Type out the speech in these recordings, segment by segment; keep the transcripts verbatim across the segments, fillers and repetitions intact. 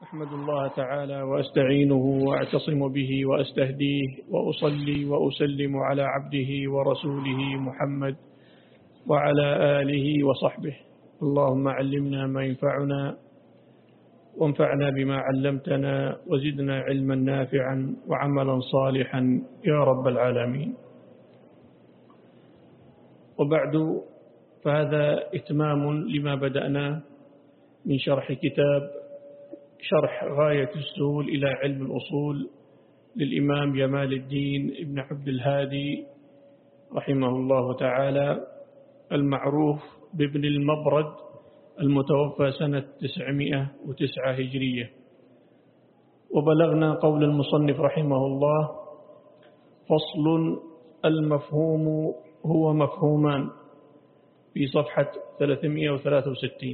أحمد الله تعالى وأستعينه وأعتصم به وأستهديه وأصلي وأسلم على عبده ورسوله محمد وعلى آله وصحبه. اللهم علمنا ما ينفعنا وانفعنا بما علمتنا وزدنا علما نافعا وعملا صالحا يا رب العالمين. وبعد، فهذا إتمام لما بدأنا من شرح كتاب شرح غاية السهول إلى علم الأصول للإمام جمال الدين ابن عبد الهادي رحمه الله تعالى، المعروف بابن المبرد، المتوفى سنة تسعمائة وتسعة هجرية. وبلغنا قول المصنف رحمه الله: فصل: المفهوم هو مفهومان، في صفحة ثلاثمائة وثلاثة وستين.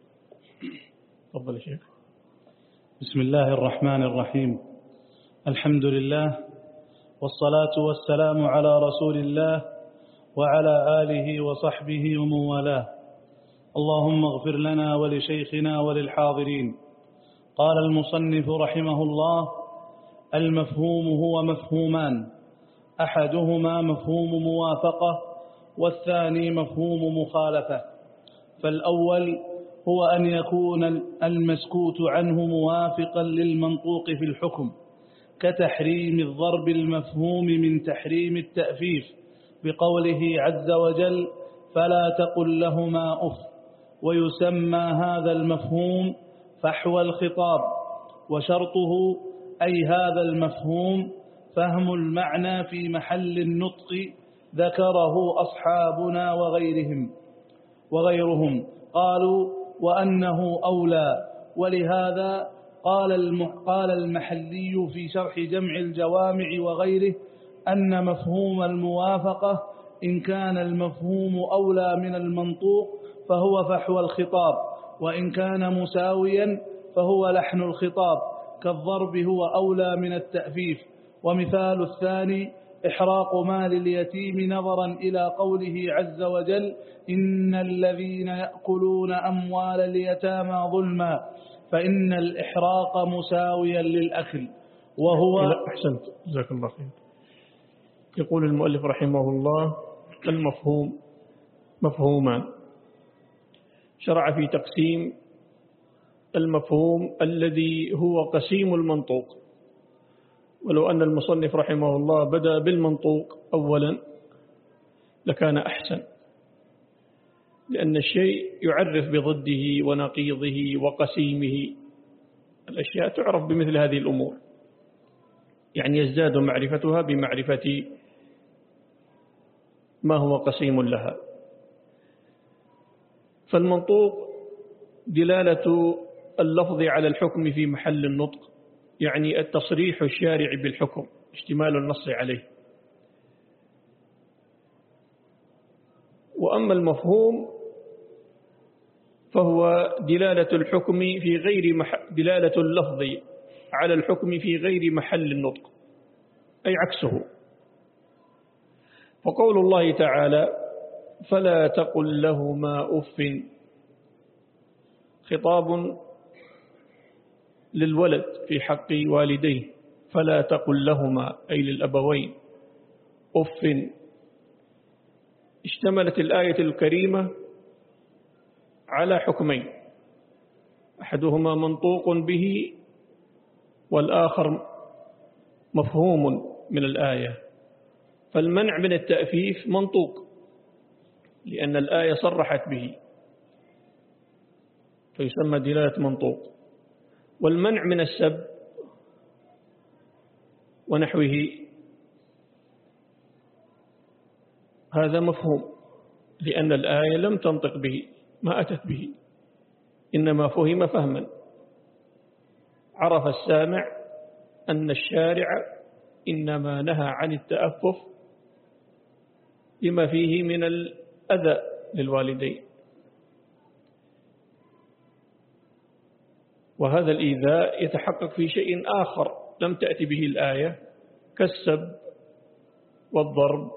تفضل يا شيخ. بسم الله الرحمن الرحيم. الحمد لله والصلاة والسلام على رسول الله وعلى آله وصحبه ومن والاه. اللهم اغفر لنا ولشيخنا وللحاضرين. قال المصنف رحمه الله: المفهوم هو مفهومان، أحدهما مفهوم موافقة والثاني مفهوم مخالفة. فالأول هو أن يكون المسكوت عنه موافقا للمنطوق في الحكم، كتحريم الضرب المفهوم من تحريم التأفيف بقوله عز وجل: فلا تقل لهما أف. ويسمى هذا المفهوم فحوى الخطاب، وشرطه أي هذا المفهوم فهم المعنى في محل النطق ذكره أصحابنا وغيرهم وغيرهم قالوا وأنه أولى. ولهذا قال قال المحلي في شرح جمع الجوامع وغيره أن مفهوم الموافقة إن كان المفهوم أولى من المنطوق فهو فحوى الخطاب، وإن كان مساويا فهو لحن الخطاب، كالضرب هو أولى من التأفيف. ومثال الثاني إحراق مال اليتيم نظرا إلى قوله عز وجل: إن الذين يأكلون أموال اليتامى ظلما، فإن الإحراق مساويا للأكل وهو. أحسنت، جزاك الله خير. يقول المؤلف رحمه الله: المفهوم مفهومان. شرع في تقسيم المفهوم الذي هو قسيم المنطوق، ولو أن المصنف رحمه الله بدأ بالمنطوق أولا لكان أحسن، لأن الشيء يعرف بضده ونقيضه وقسيمه. الأشياء تعرف بمثل هذه الأمور، يعني يزداد معرفتها بمعرفة ما هو قسيم لها. فالمنطوق دلالة اللفظ على الحكم في محل النطق، يعني التصريح الشارع بالحكم، اشتمال النص عليه. وأما المفهوم فهو دلالة الحكم في غير مح... دلالة اللفظ على الحكم في غير محل النطق، أي عكسه. فقول الله تعالى: فلا تقل لهما أف، خطاب للولد في حق والديه، فلا تقل لهما أي للأبوين أف. اشتملت الآية الكريمة على حكمين، أحدهما منطوق به والآخر مفهوم من الآية. فالمنع من التأفيف منطوق لأن الآية صرحت به، فيسمى دلالة منطوق. والمنع من السب ونحوه هذا مفهوم، لأن الآية لم تنطق به، ما أتت به، إنما فهم فهما. عرف السامع أن الشارع إنما نهى عن التأفف لما فيه من الأذى للوالدين، وهذا الإيذاء يتحقق في شيء آخر لم تأتي به الآية، كالسب والضرب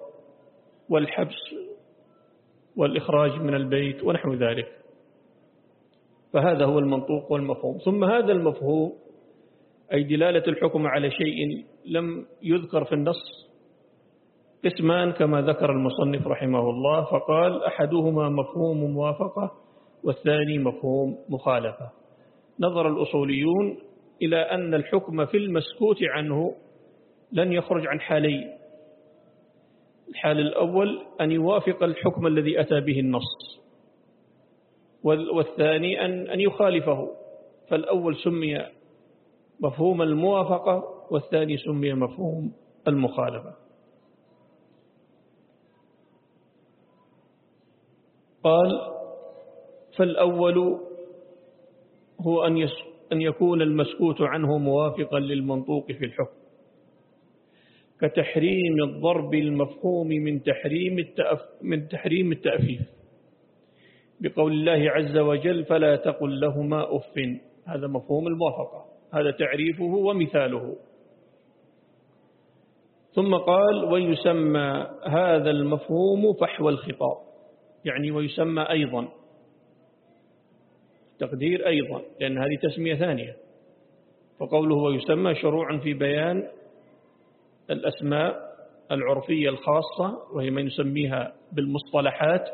والحبس والإخراج من البيت ونحو ذلك. فهذا هو المنطوق والمفهوم. ثم هذا المفهوم أي دلالة الحكم على شيء لم يذكر في النص قسمان كما ذكر المصنف رحمه الله، فقال أحدهما مفهوم موافقة والثاني مفهوم مخالفة. نظر الأصوليون إلى أن الحكم في المسكوت عنه لن يخرج عن حالين: الحال الأول أن يوافق الحكم الذي أتى به النص، والثاني أن أن يخالفه. فالأول سمي مفهوم الموافقة والثاني سمي مفهوم المخالفة. قال: فالأول هو أن أن يكون المسكوت عنه موافقا للمنطوق في الحكم، كتحريم الضرب المفهوم من تحريم التأف من تحريم التأفيف بقول الله عز وجل: فلا تقل لهما أف. هذا مفهوم الموافقة، هذا تعريفه ومثاله. ثم قال: ويسمى هذا المفهوم فحوى الخطاب، يعني ويسمى أيضا، تقدير أيضا، لأن هذه تسمية ثانية. فقوله ويسمى شروع في بيان الأسماء العرفية الخاصة، وهي من يسميها بالمصطلحات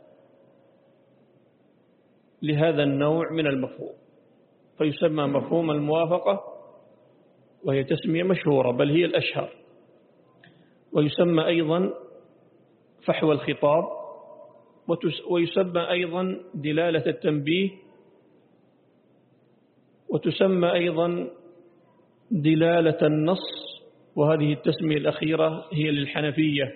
لهذا النوع من المفهوم، فيسمى مفهوم الموافقة، وهي تسمية مشهورة بل هي الأشهر. ويسمى أيضا فحوى الخطاب، ويسمى أيضا دلالة التنبيه، وتسمى أيضا دلالة النص، وهذه التسمية الأخيرة هي للحنفية،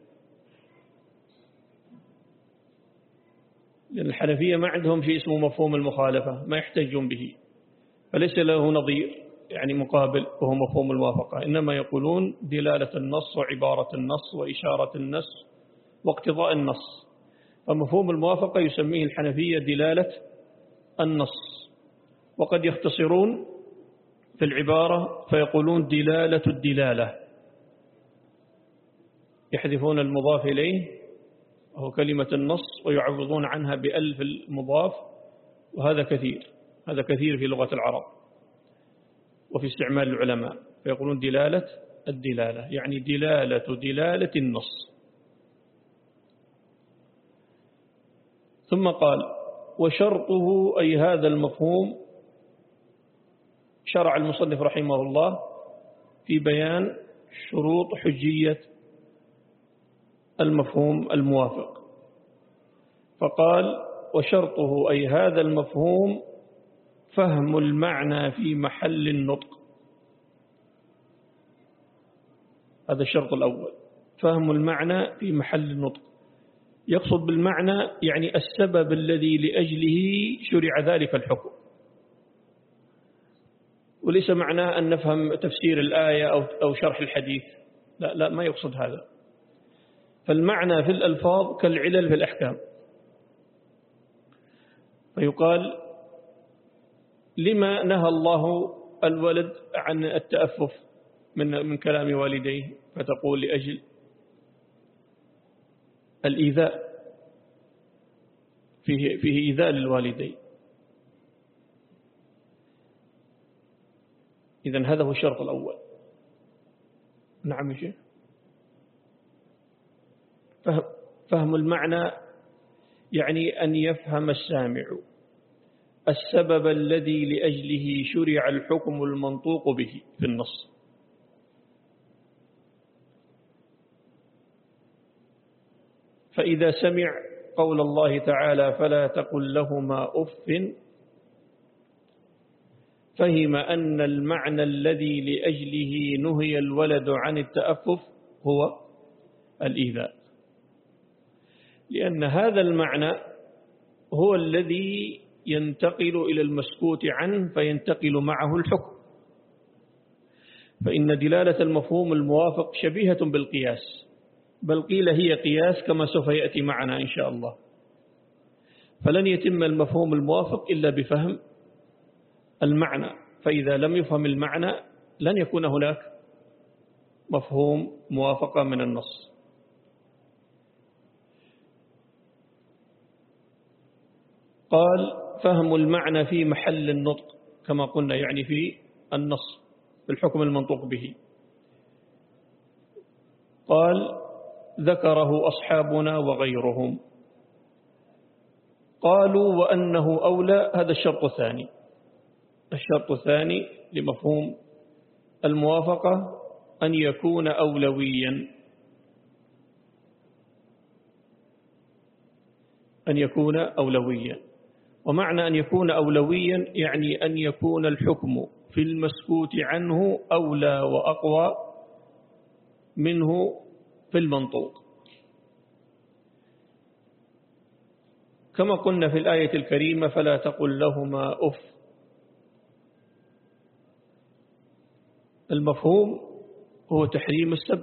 لأن الحنفية ما عندهم شيء اسمه مفهوم المخالفة، ما يحتجون به، فليس له نظير يعني مقابل وهو مفهوم الموافقة، إنما يقولون دلالة النص وعبارة النص وإشارة النص واقتضاء النص. فمفهوم الموافقة يسميه الحنفية دلالة النص، وقد يختصرون في العبارة فيقولون دلالة الدلالة، يحذفون المضاف إليه وهو كلمة النص ويعوضون عنها بألف المضاف، وهذا كثير، هذا كثير في لغة العرب وفي استعمال العلماء، فيقولون دلالة الدلالة يعني دلالة دلالة النص. ثم قال: وشرطه أي هذا المفهوم، شرع المصنف رحمه الله في بيان شروط حجية المفهوم الموافق، فقال: وشرطه أي هذا المفهوم فهم المعنى في محل النطق. هذا الشرط الأول، فهم المعنى في محل النطق. يقصد بالمعنى يعني السبب الذي لأجله شرع ذلك الحكم، وليس معناه أن نفهم تفسير الآية أو أو شرح الحديث، لا لا ما يقصد هذا. فالمعنى في الألفاظ كالعلل في الأحكام، فيقال: لما نهى الله الولد عن التأفف من من كلام والديه؟ فتقول: لأجل الإيذاء، فيه فيه إيذاء للوالدين. إذن هذا هو الشرط الأول. نعم يا شيخ. فهم, فهم المعنى يعني أن يفهم السامع السبب الذي لأجله شرع الحكم المنطوق به في النص. فإذا سمع قول الله تعالى: فلا تقل لهما أف، فهم أن المعنى الذي لأجله نهي الولد عن التأفف هو الإيذاء، لأن هذا المعنى هو الذي ينتقل إلى المسكوت عنه فينتقل معه الحكم. فإن دلالة المفهوم الموافق شبيهة بالقياس، بل قيل هي قياس كما سوف يأتي معنا إن شاء الله. فلن يتم المفهوم الموافق إلا بفهم المعنى، فإذا لم يفهم المعنى لن يكون هناك مفهوم موافقة من النص. قال: فهم المعنى في محل النطق كما قلنا، يعني في النص في الحكم المنطوق به. قال ذكره أصحابنا وغيرهم. قالوا وأنه أولى، هذا الشرط الثاني. الشرط الثاني لمفهوم الموافقة أن يكون أولويا، أن يكون أولويا. ومعنى أن يكون أولويا يعني أن يكون الحكم في المسكوت عنه أولى وأقوى منه في المنطوق، كما قلنا في الآية الكريمة فلا تقل لهما أف. المفهوم هو تحريم السب،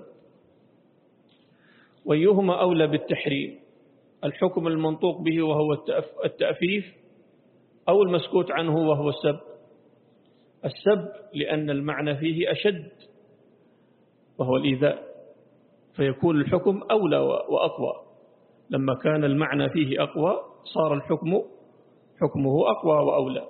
وأيهما أولى بالتحريم؟ الحكم المنطوق به وهو التأفيف، أو المسكوت عنه وهو السب؟ السب لأن المعنى فيه أشد وهو الإيذاء، فيكون الحكم أولى وأقوى. لما كان المعنى فيه أقوى صار الحكم حكمه أقوى وأولى.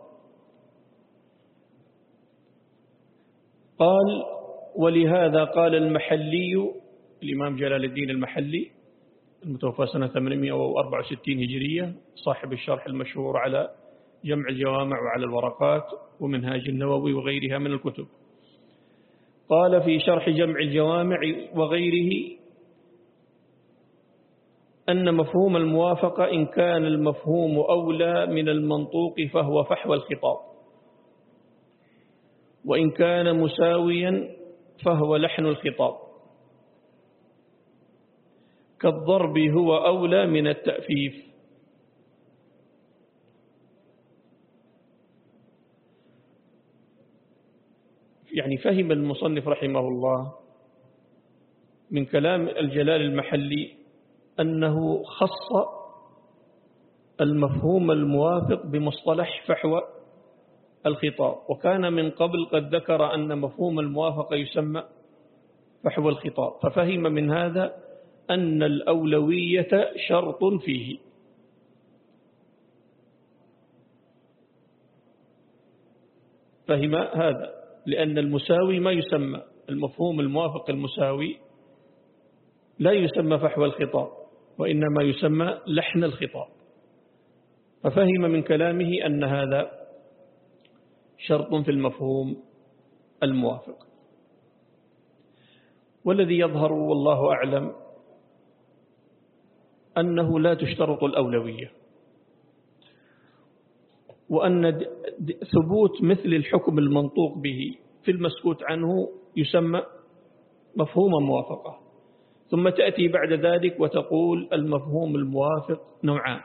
قال ولهذا قال المحلي، الإمام جلال الدين المحلي المتوفى سنة ثمانمائة وأربعة وستين هجرية، صاحب الشرح المشهور على جمع الجوامع وعلى الورقات ومنهاج النووي وغيرها من الكتب. قال في شرح جمع الجوامع وغيره أن مفهوم الموافقة إن كان المفهوم أولى من المنطوق فهو فحوى الخطاب، وإن كان مساويا فهو لحن الخطاب، كالضرب هو أولى من التأفيف. يعني فهم المصنف رحمه الله من كلام الجلال المحلي أنه خص المفهوم الموافق بمصطلح فحوى الخطاب، وكان من قبل قد ذكر أن مفهوم الموافقة يسمى فحوى الخطاب، ففهم من هذا أن الأولوية شرط فيه. فهم هذا لأن المساوي ما يسمى، المفهوم الموافق المساوي لا يسمى فحوى الخطاب وإنما يسمى لحن الخطاب، ففهم من كلامه أن هذا شرط في المفهوم الموافق. والذي يظهر والله أعلم أنه لا تشترط الأولوية، وأن ثبوت مثل الحكم المنطوق به في المسكوت عنه يسمى مفهوم موافقة. ثم تأتي بعد ذلك وتقول المفهوم الموافق نوعان: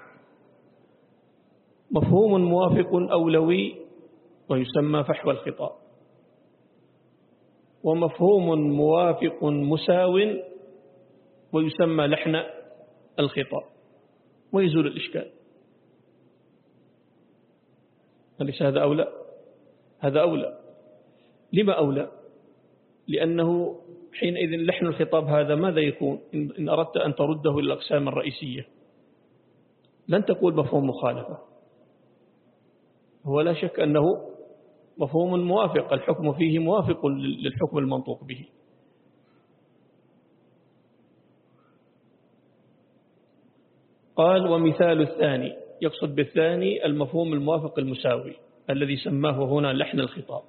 مفهوم موافق أولوي ويسمى فحوى الخطاب، ومفهوم موافق مساو ويسمى لحن الخطاب، ويزول الإشكال. أليس هذا أولى؟ هذا أولى. لما أولى؟ لأنه حينئذ لحن الخطاب هذا ماذا يكون إن أردت أن ترده إلى الأقسام الرئيسية؟ لن تقول مفهوم مخالفة، هو لا شك أنه مفهوم موافق، الحكم فيه موافق للحكم المنطوق به. قال ومثال الثاني، يقصد بالثاني المفهوم الموافق المساوي الذي سماه هنا لحن الخطاب.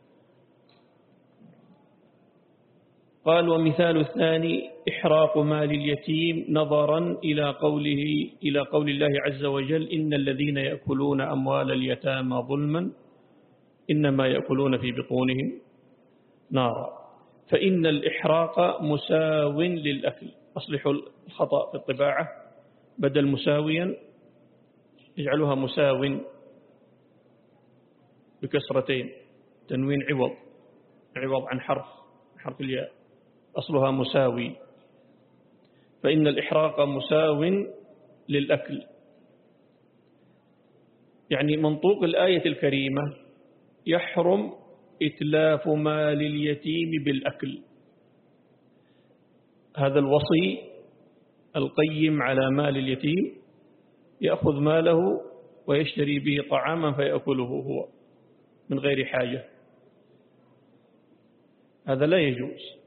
قال ومثال الثاني إحراق مال اليتيم نظرا إلى قوله إلى قول الله عز وجل إن الذين يأكلون أموال اليتامى ظلما إنما يأكلون في بطونهم نارا، فإن الإحراق مساو للأكل. أصلحوا الخطأ في الطباعة، بدل مساويا يجعلها مساو بكسرتين، تنوين عوض عوض عن حرف حرف الياء، أصلها مساوي. فإن الإحراق مساو للأكل، يعني منطوق الآية الكريمة يحرم إتلاف مال اليتيم بالأكل. هذا الوصي القيم على مال اليتيم يأخذ ماله ويشتري به طعاما فيأكله هو من غير حاجة، هذا لا يجوز.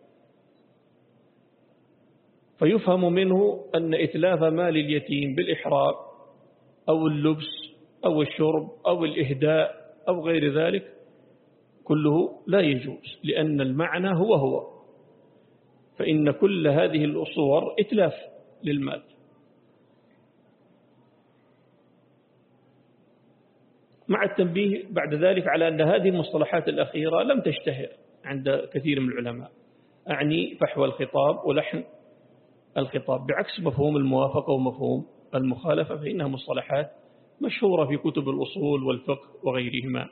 فيفهم منه أن إتلاف مال اليتيم بالإحراق أو اللبس أو الشرب أو الإهداء أو غير ذلك كله لا يجوز، لأن المعنى هو هو، فإن كل هذه الأصور إتلاف للمال. مع التنبيه بعد ذلك على أن هذه المصطلحات الأخيرة لم تشتهر عند كثير من العلماء، أعني فحوى الخطاب ولحن الخطاب، بعكس مفهوم الموافقة ومفهوم المخالفة، فإنها مصطلحات مشهورة في كتب الأصول والفقه وغيرهما.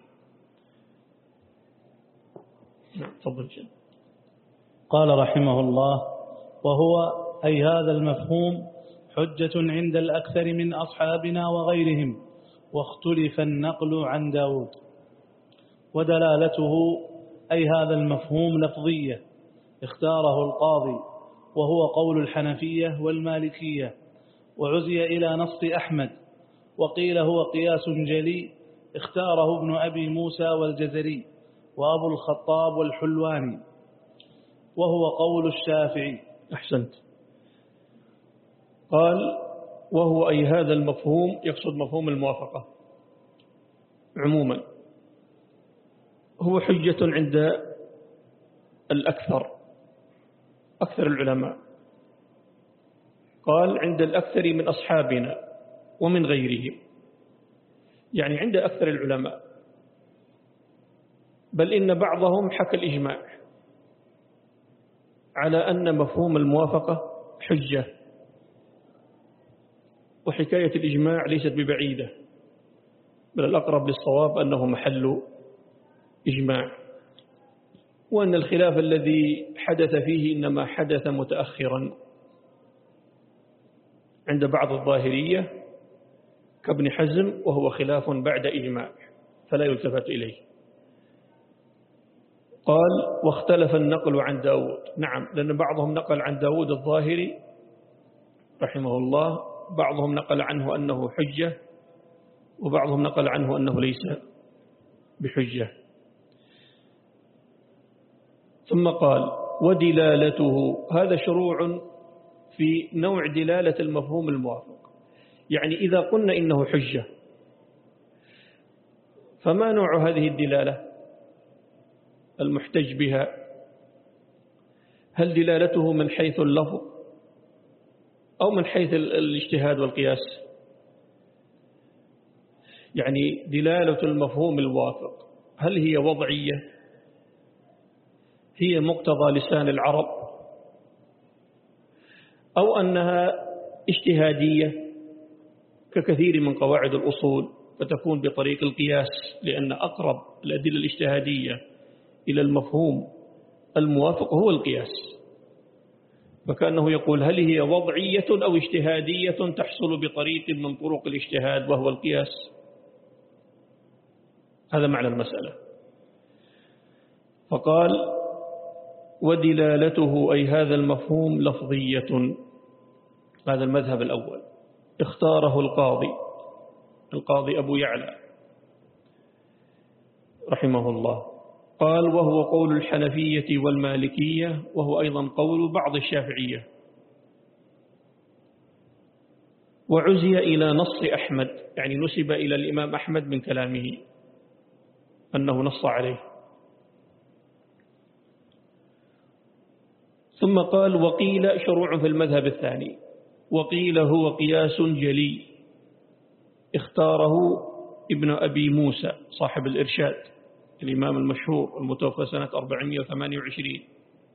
نعم تفضل جل. قال رحمه الله: وهو أي هذا المفهوم حجة عند الأكثر من أصحابنا وغيرهم، واختلف النقل عن داود. ودلالته أي هذا المفهوم لفظية اختاره القاضي، وهو قول الحنفية والمالكية، وعزي إلى نص أحمد، وقيل هو قياس جلي اختاره ابن أبي موسى والجزري وأبو الخطاب والحلواني، وهو قول الشافعي. أحسنت. قال: وهو أي هذا المفهوم، يقصد مفهوم الموافقة عموما، هو حجة عند الأكثر، أكثر العلماء. قال: عند الأكثر من أصحابنا ومن غيرهم، يعني عند أكثر العلماء، بل إن بعضهم حكى الإجماع على أن مفهوم الموافقة حجة، وحكاية الإجماع ليست ببعيدة، بل الأقرب للصواب أنه محل إجماع، وأن الخلاف الذي حدث فيه إنما حدث متأخرا عند بعض الظاهرية كابن حزم، وهو خلاف بعد إجماع فلا يلتفت إليه. قال: واختلف النقل عن داود. نعم، لأن بعضهم نقل عن داود الظاهري رحمه الله، بعضهم نقل عنه أنه حجة، وبعضهم نقل عنه أنه ليس بحجة. ثم قال: ودلالته، هذا شروع في نوع دلالة المفهوم الموافق، يعني إذا قلنا إنه حجة فما نوع هذه الدلالة المحتج بها؟ هل دلالته من حيث اللفظ أو من حيث الاجتهاد والقياس؟ يعني دلالة المفهوم الوافق هل هي وضعية، هي مقتضى لسان العرب، أو أنها اجتهادية ككثير من قواعد الأصول فتكون بطريق القياس، لأن أقرب الأدلة الاجتهادية إلى المفهوم الموافق هو القياس، فكأنه يقول هل هي وضعية أو اجتهادية تحصل بطريق من طرق الاجتهاد وهو القياس؟ هذا معنى المسألة. فقال: ودلالته أي هذا المفهوم لفظية، هذا المذهب الأول اختاره القاضي القاضي أبو يعلى رحمه الله. قال: وهو قول الحنفية والمالكية، وهو أيضا قول بعض الشافعية، وعزي إلى نص أحمد، يعني نسب إلى الإمام أحمد من كلامه أنه نص عليه. ثم قال: وقيل شروع في المذهب الثاني، وقيل هو قياس جلي اختاره ابن أبي موسى صاحب الإرشاد الإمام المشهور المتوفى سنة أربعمائة وثمانية وعشرين،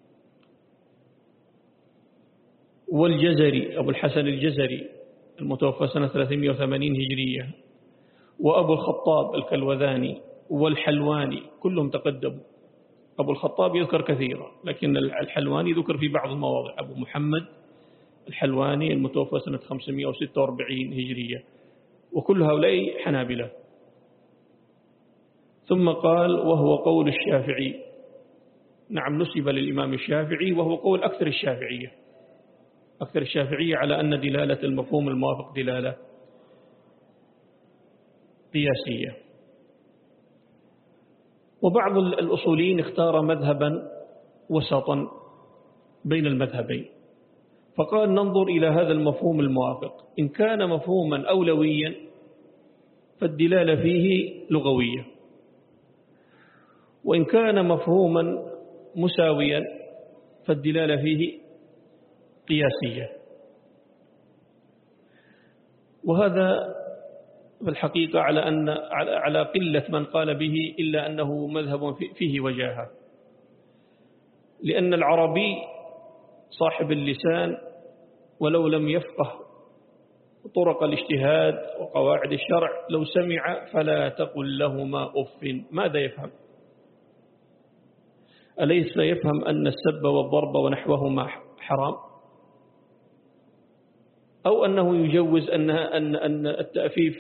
والجزري أبو الحسن الجزري المتوفى سنة ثلاثمائة وثمانين هجرية، وأبو الخطاب الكلوذاني والحلواني، كلهم تقدموا. أبو الخطاب يذكر كثيرا، لكن الحلواني ذكر في بعض المواضع. أبو محمد الحلواني المتوفى سنة خمسمائة وستة وأربعين هجرية، وكل هؤلاء حنابلة. ثم قال: وهو قول الشافعي. نعم، نسب للإمام الشافعي، وهو قول أكثر الشافعية أكثر الشافعية على أن دلالة المفهوم الموافق دلالة قياسية. وبعض الأصوليين اختار مذهبا وسطا بين المذهبين، فقال ننظر إلى هذا المفهوم الموافق، إن كان مفهوما أولويا فالدلالة فيه لغوية، وإن كان مفهوما مساويا فالدلالة فيه قياسية. وهذا في الحقيقة على أن على قلة من قال به، إلا أنه مذهب فيه وجاهة، لأن العربي صاحب اللسان ولو لم يفقه طرق الاجتهاد وقواعد الشرع لو سمع فلا تقل لهما أف، ماذا يفهم؟ أليس يفهم أن السب والضرب ونحوهما حرام؟ أو أنه يجوز أن أن أن التأفيف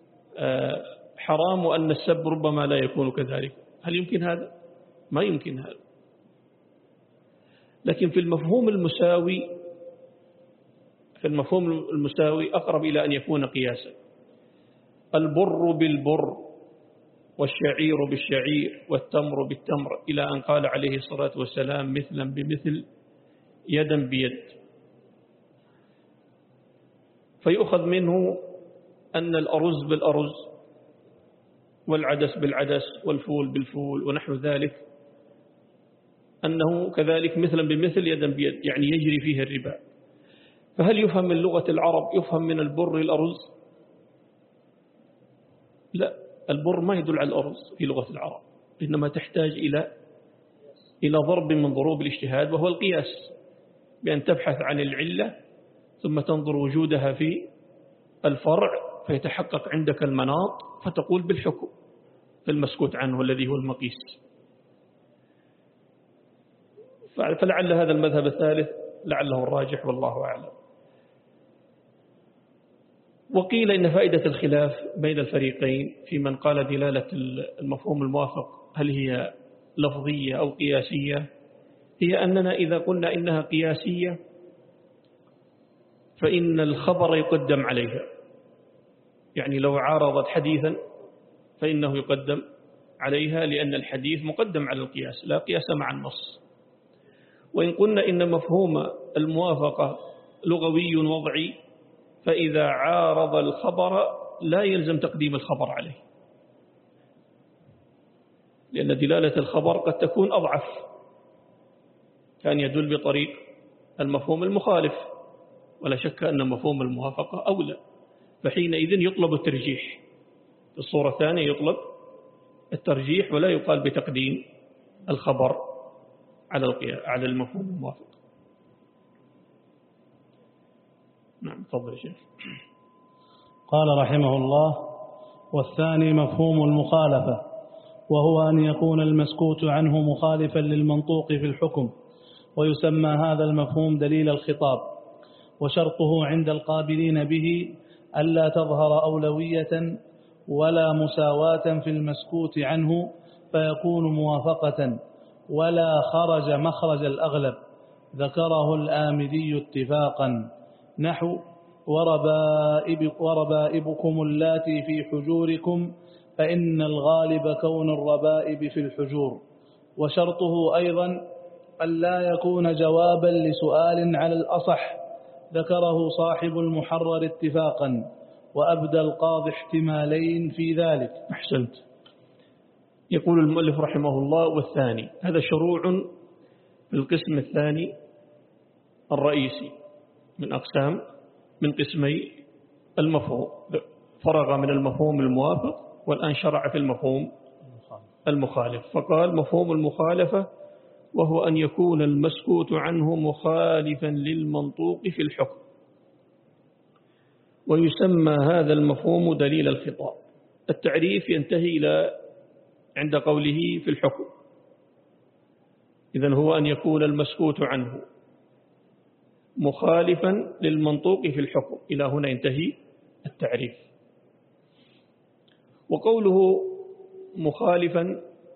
حرام وأن السب ربما لا يكون كذلك؟ هل يمكن هذا؟ ما يمكن هذا. لكن في المفهوم المساوي في المفهوم المساوي أقرب إلى أن يكون قياسا. البر بالبر والشعير بالشعير والتمر بالتمر، إلى أن قال عليه الصلاة والسلام مثلا بمثل يدا بيد. فيؤخذ منه أن الأرز بالأرز والعدس بالعدس والفول بالفول ونحو ذلك أنه كذلك مثلا بمثل يدا بيد، يعني يجري فيه الربا. فهل يفهم من لغة العرب يفهم من البر الأرز؟ لا، البر ما يدل على الأرز في لغة العرب، إنما تحتاج إلى إلى ضرب من ضروب الاجتهاد، وهو القياس، بأن تبحث عن العلة ثم تنظر وجودها في الفرع فيتحقق عندك المناط فتقول بالحكم في المسكوت عنه الذي هو المقيس. فلعل هذا المذهب الثالث لعله الراجح والله أعلم. وقيل إن فائدة الخلاف بين الفريقين في من قال دلالة المفهوم الموافق هل هي لفظية أو قياسية، هي أننا إذا قلنا إنها قياسية فإن الخبر يقدم عليها، يعني لو عارضت حديثا فإنه يقدم عليها، لأن الحديث مقدم على القياس، لا قياس مع النص. وإن قلنا إن مفهوم الموافقة لغوي وضعي، فإذا عارض الخبر لا يلزم تقديم الخبر عليه، لأن دلالة الخبر قد تكون أضعف، كان يدل بطريق المفهوم المخالف، ولا شك أن مفهوم الموافقة أولى، فحينئذ يطلب الترجيح. في الصورة الثانية يطلب الترجيح ولا يقال بتقديم الخبر على على المفهوم الموافق. نعم، تفضل يا شيخ. قال رحمه الله: والثاني مفهوم المخالفة، وهو أن يكون المسكوت عنه مخالفا للمنطوق في الحكم، ويسمى هذا المفهوم دليل الخطاب. وشرطه عند القابلين به ألا تظهر أولوية ولا مساواة في المسكوت عنه فيكون موافقة، ولا خرج مخرج الأغلب، ذكره الآمدي اتفاقا، نحو وربائب وربائبكم اللاتي في حجوركم فإن الغالب كون الربائب في الحجور. وشرطه أيضا ألا يكون جوابا لسؤال على الأصح، ذكره صاحب المحرر اتفاقا، وأبدى القاضي احتمالين في ذلك. أحسنت. يقول المؤلف رحمه الله: والثاني، هذا شروع في القسم الثاني الرئيسي من أقسام من قسمي المفهوم، فرغ من المفهوم الموافق والآن شرع في المفهوم المخالف. فقال: مفهوم المخالفة وهو أن يكون المسكوت عنه مخالفا للمنطوق في الحكم، ويسمى هذا المفهوم دليل الخطاب. التعريف ينتهي إلى عند قوله في الحكم، إذن هو أن يكون المسكوت عنه مخالفا للمنطوق في الحكم، إلى هنا ينتهي التعريف. وقوله مخالفا،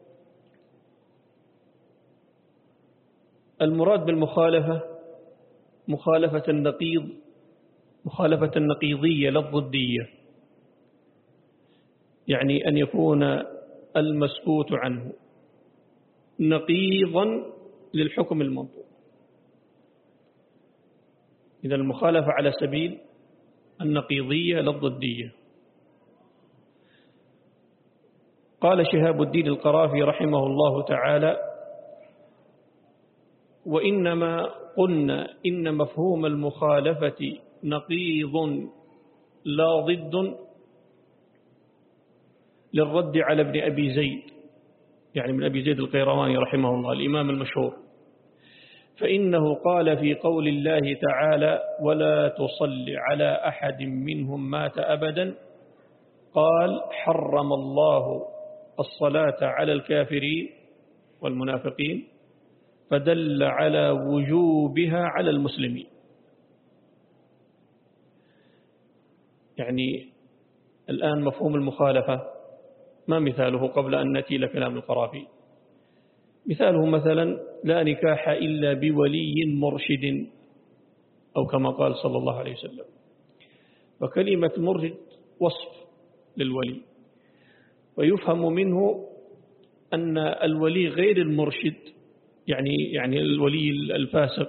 المراد بالمخالفة مخالفة النقيض، مخالفة النقيضية لا الضدية. يعني أن يكون المسكوت عنه نقيضا للحكم المنطوق. إذا المخالفة على سبيل النقيضية لا الضدية. قال شهاب الدين القرافي رحمه الله تعالى: وإنما قلنا إن مفهوم المخالفة نقيض لا ضد للرد على ابن أبي زيد، يعني من أبي زيد القيرواني رحمه الله الإمام المشهور، فإنه قال في قول الله تعالى: ولا تصل على أحد منهم مات أبدا، قال: حرم الله الصلاة على الكافرين والمنافقين، فدل على وجوبها على المسلمين. يعني الآن مفهوم المخالفة ما مثاله قبل أن نأتي إلى كلام القرافي؟ مثاله مثلا: لا نكاح إلا بولي مرشد، أو كما قال صلى الله عليه وسلم. وكلمة مرشد وصف للولي، ويفهم منه أن الولي غير المرشد، يعني يعني الولي الفاسق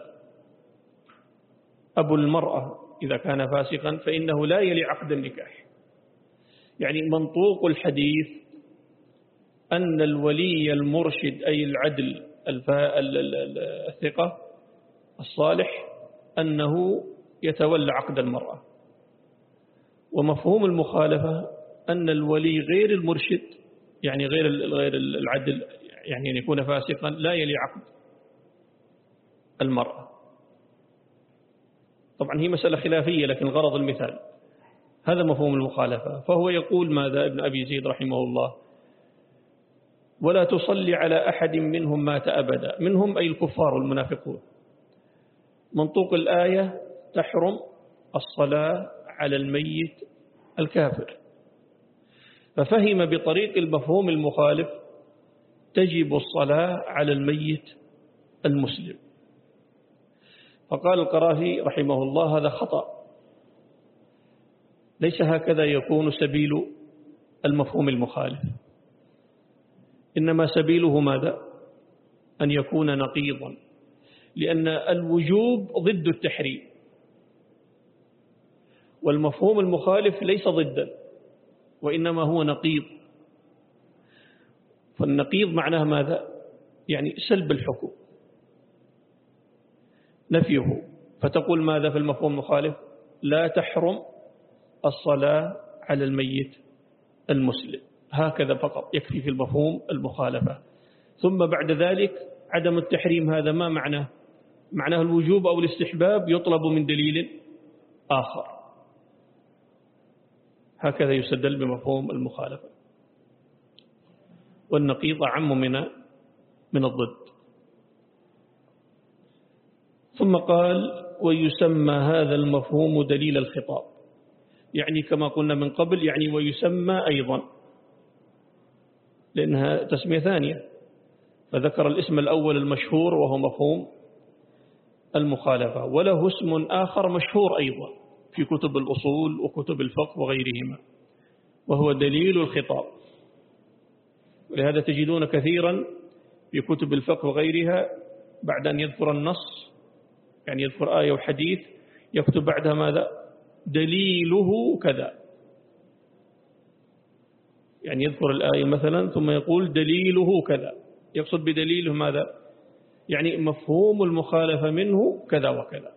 أبو المرأة إذا كان فاسقا فإنه لا يلي عقد النكاح. يعني منطوق الحديث أن الولي المرشد أي العدل الثقة الصالح أنه يتولى عقد المرأة. ومفهوم المخالفة أن الولي غير المرشد، يعني غير غير العدل، يعني أن يكون فاسقا لا يلي عقد المرأة. طبعا هي مسألة خلافية لكن غرض المثال هذا مفهوم المخالفة. فهو يقول ماذا ابن أبي زيد رحمه الله: ولا تصلي على أحد منهم مات أبدا، منهم أي الكفار والمنافقون. منطوق الآية تحرم الصلاة على الميت الكافر، ففهم بطريق المفهوم المخالف تجب الصلاة على الميت المسلم. فقال القرافي رحمه الله: هذا خطأ، ليس هكذا يكون سبيل المفهوم المخالف، إنما سبيله ماذا؟ أن يكون نقيضا، لأن الوجوب ضد التحريم، والمفهوم المخالف ليس ضدا وإنما هو نقيض. فالنقيض معناه ماذا؟ يعني سلب الحكم، نفيه. فتقول ماذا في المفهوم المخالف؟ لا تحرم الصلاة على الميت المسلم، هكذا فقط يكفي في المفهوم المخالفة. ثم بعد ذلك عدم التحريم هذا ما معناه؟ معناه الوجوب أو الاستحباب يطلب من دليل آخر. هكذا يستدل بمفهوم المخالفة، والنقيض أعم من من الضد. ثم قال: ويسمى هذا المفهوم دليل الخطاب، يعني كما قلنا من قبل، يعني ويسمى أيضا لأنها تسمية ثانية، فذكر الاسم الأول المشهور وهو مفهوم المخالفة، وله اسم آخر مشهور أيضا في كتب الأصول وكتب الفقه وغيرهما، وهو دليل الخطاب. ولهذا تجدون كثيرا في كتب الفقه وغيرها بعد أن يذكر النص، يعني يذكر آية وحديث، يكتب بعدها ماذا؟ دليله كذا، يعني يذكر الآية مثلا ثم يقول دليله كذا، يقصد بدليله ماذا؟ يعني مفهوم المخالفة منه كذا وكذا.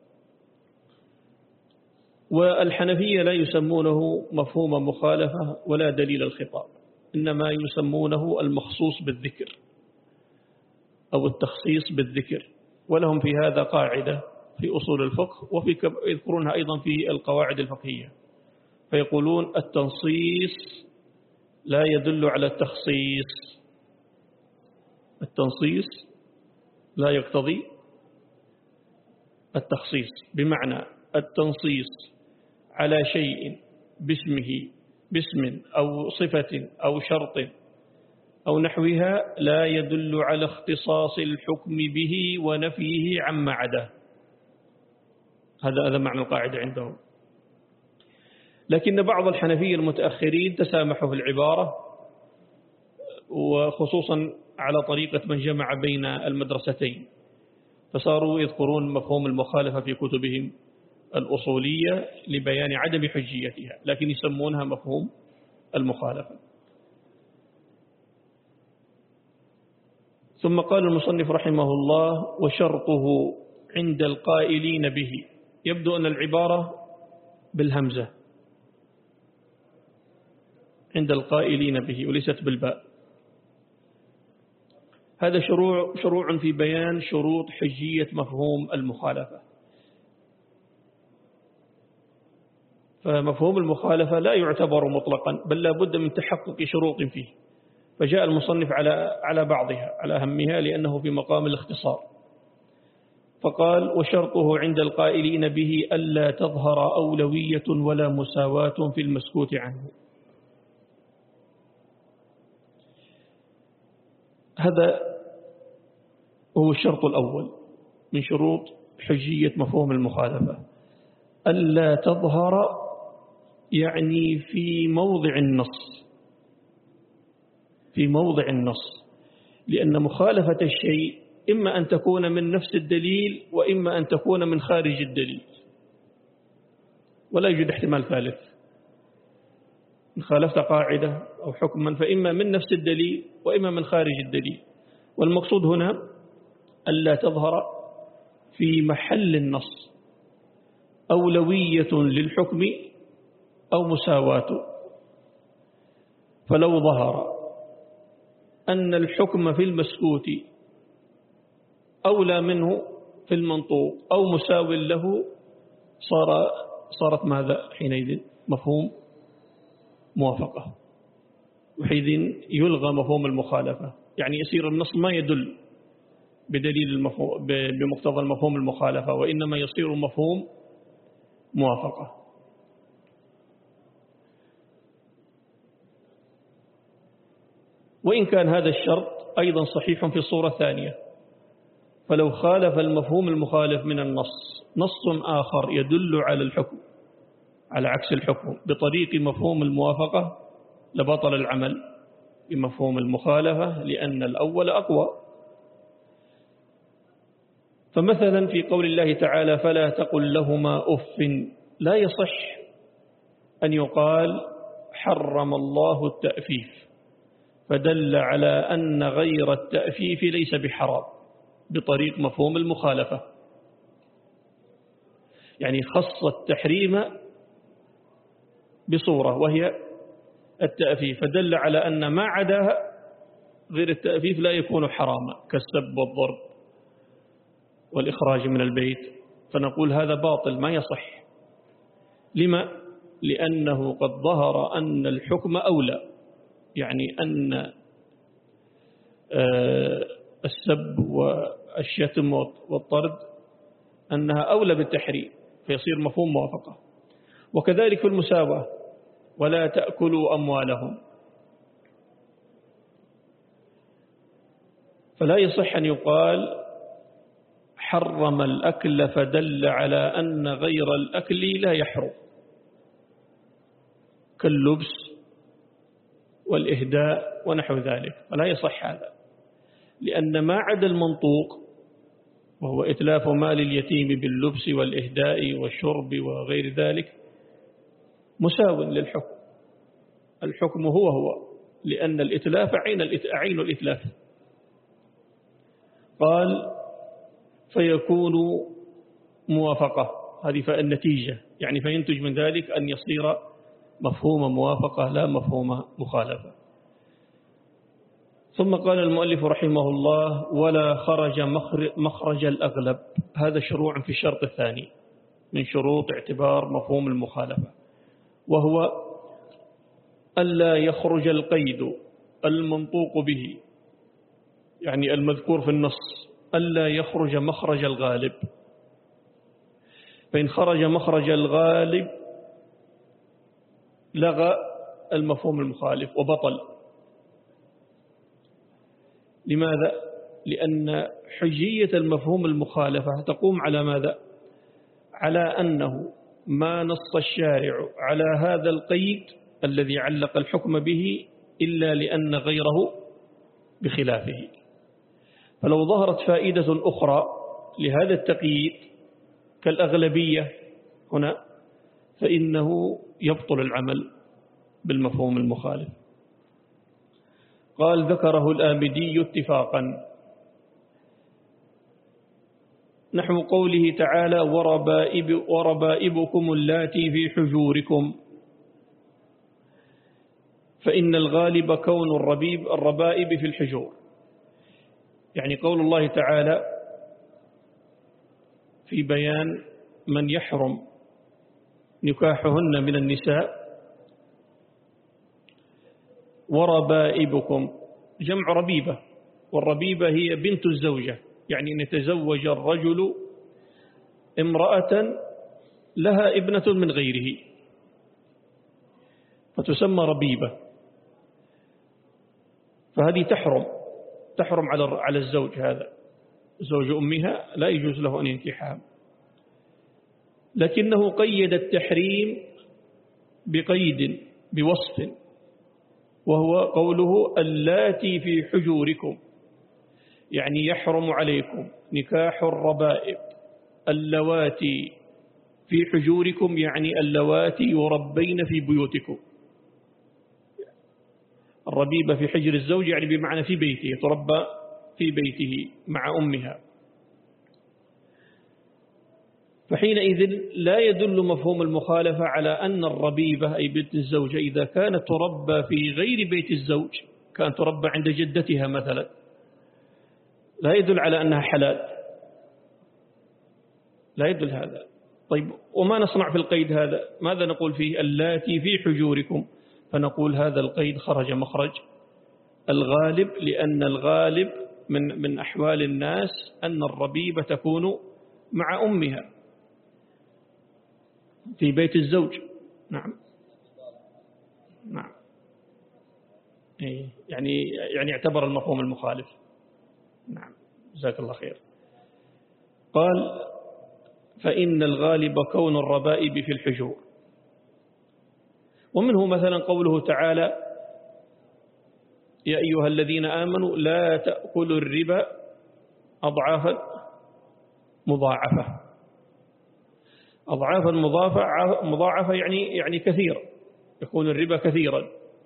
والحنفية لا يسمونه مفهوم مخالفة ولا دليل الخطاب، إنما يسمونه المخصوص بالذكر أو التخصيص بالذكر. ولهم في هذا قاعدة في أصول الفقه، وفي يذكرونها أيضا في القواعد الفقهية، فيقولون التنصيص لا يدل على التخصيص، التنصيص لا يقتضي التخصيص، بمعنى التنصيص على شيء باسمه باسم أو صفة أو شرط أو نحوها لا يدل على اختصاص الحكم به ونفيه عما عداه. هذا هذا معنى القاعدة عندهم. لكن بعض الحنفية المتأخرين تسامحوا في العبارة، وخصوصا على طريقة من جمع بين المدرستين، فصاروا يذكرون مفهوم المخالفة في كتبهم الأصولية لبيان عدم حجيتها، لكن يسمونها مفهوم المخالفة. ثم قال المصنف رحمه الله: وشرطه عند القائلين به. يبدو أن العبارة بالهمزة عند القائلين به وليست بالباء. هذا شروع شروع في بيان شروط حجية مفهوم المخالفة. فمفهوم المخالفة لا يعتبر مطلقا، بل لا بد من تحقق شروط فيه، فجاء المصنف على على بعضها على أهمها لأنه في مقام الاختصار، فقال: وشرطه عند القائلين به ألا تظهر أولوية ولا مساواة في المسكوت عنه. هذا هو الشرط الأول من شروط حجية مفهوم المخالفة، ألا تظهر، يعني في موضع النص، في موضع النص، لأن مخالفة الشيء إما أن تكون من نفس الدليل وإما أن تكون من خارج الدليل، ولا يوجد احتمال ثالث. إن خالفت قاعدة أو حكما فإما من نفس الدليل وإما من خارج الدليل، والمقصود هنا ألا تظهر في محل النص أولوية للحكم أو مساواة. فلو ظهر أن الحكم في المسكوت أولى منه في المنطوق أو مساو له، صار صارت ماذا حينئذ؟ مفهوم موافقة، وحينئذ يلغى مفهوم المخالفة، يعني يصير النص ما يدل بدليل المفهوم بمقتضى المفهوم المخالفة، وإنما يصير مفهوم موافقة. وإن كان هذا الشرط أيضا صحيح في الصورة الثانية، فلو خالف المفهوم المخالف من النص نص آخر يدل على الحكم على عكس الحكم بطريق مفهوم الموافقة، لبطل العمل بمفهوم المخالفة، لأن الأول أقوى. فمثلا في قول الله تعالى: فلا تقل لهما أف، لا يصح أن يقال حرم الله التأفيف، فدل على أن غير التأفيف ليس بحرام بطريق مفهوم المخالفة، يعني خص التحريم بصورة وهي التأفيف، فدل على أن ما عداها غير التأفيف لا يكون حراما، كالسب والضرب والإخراج من البيت، فنقول هذا باطل ما يصح. لما؟ لأنه قد ظهر أن الحكم أولى، يعني أن السب والشتم والطرد أنها أولى بالتحريم، فيصير مفهوم موافقة. وكذلك في المساواة: ولا تأكلوا أموالهم، فلا يصح أن يقال حرم الأكل فدل على أن غير الأكل لا يحرم، كاللبس والإهداء ونحو ذلك، فلا يصح هذا، لأن ما عدا المنطوق وهو إتلاف مال اليتيم باللبس والإهداء والشرب وغير ذلك مساو للحكم، الحكم هو هو، لأن الإتلاف عين الإتلاف. قال: فيكون موافقة، هذه فالنتيجة، يعني فينتج من ذلك أن يصير مفهوم موافقة لا مفهوم مخالفة. ثم قال المؤلف رحمه الله: ولا خرج مخرج الأغلب. هذا شروع في الشرط الثاني من شروط اعتبار مفهوم المخالفة، وهو ألا يخرج القيد المنطوق به، يعني المذكور في النص، ألا يخرج مخرج الغالب، فإن خرج مخرج الغالب لغى المفهوم المخالف وبطل. لماذا؟ لأن حجية المفهوم المخالفة تقوم على ماذا؟ على أنه ما نص الشارع على هذا القيد الذي علق الحكم به إلا لأن غيره بخلافه. فلو ظهرت فائدة أخرى لهذا التقييد كالأغلبية هنا فإنه يبطل العمل بالمفهوم المخالف. قال ذكره الآمدي اتفاقا نحو قوله تعالى وربائب وربائبكم اللاتي في حجوركم، فإن الغالب كون الربيب الربائب في الحجور، يعني قول الله تعالى في بيان من يحرم نكاحهن من النساء وربائبكم جمع ربيبة، والربيبة هي بنت الزوجة، يعني نتزوج الرجل امرأة لها ابنة من غيره فتسمى ربيبة، فهذه تحرم تحرم على على الزوج، هذا زوج أمها لا يجوز له أن ينكحها، لكنه قيد التحريم بقيد بوصف وهو قوله اللاتي في حجوركم، يعني يحرم عليكم نكاح الربائب اللواتي في حجوركم، يعني اللواتي يربين في بيوتكم. الربيبة في حجر الزوج يعني بمعنى في بيته، تربى في بيته مع أمها. فحينئذ لا يدل مفهوم المخالفة على أن الربيبة أي بنت الزوجة إذا كانت تربى في غير بيت الزوج، كانت تربى عند جدتها مثلا، لا يدل على أنها حلال، لا يدل هذا. طيب وما نصنع في القيد هذا؟ ماذا نقول فيه؟ اللاتي في حجوركم، فنقول هذا القيد خرج مخرج الغالب، لأن الغالب من من أحوال الناس أن الربيبة تكون مع أمها في بيت الزوج. نعم نعم يعني يعني اعتبر المفهوم المخالف. نعم جزاك الله خير. قال فإن الغالب كون الربائب في الحجور، ومنه مثلا قوله تعالى يا أيها الذين آمنوا لا تأكلوا الربا أضعافا مضاعفة. أضعافا مضاعفة يعني يعني كثيرا، يكون الربا كثيرا،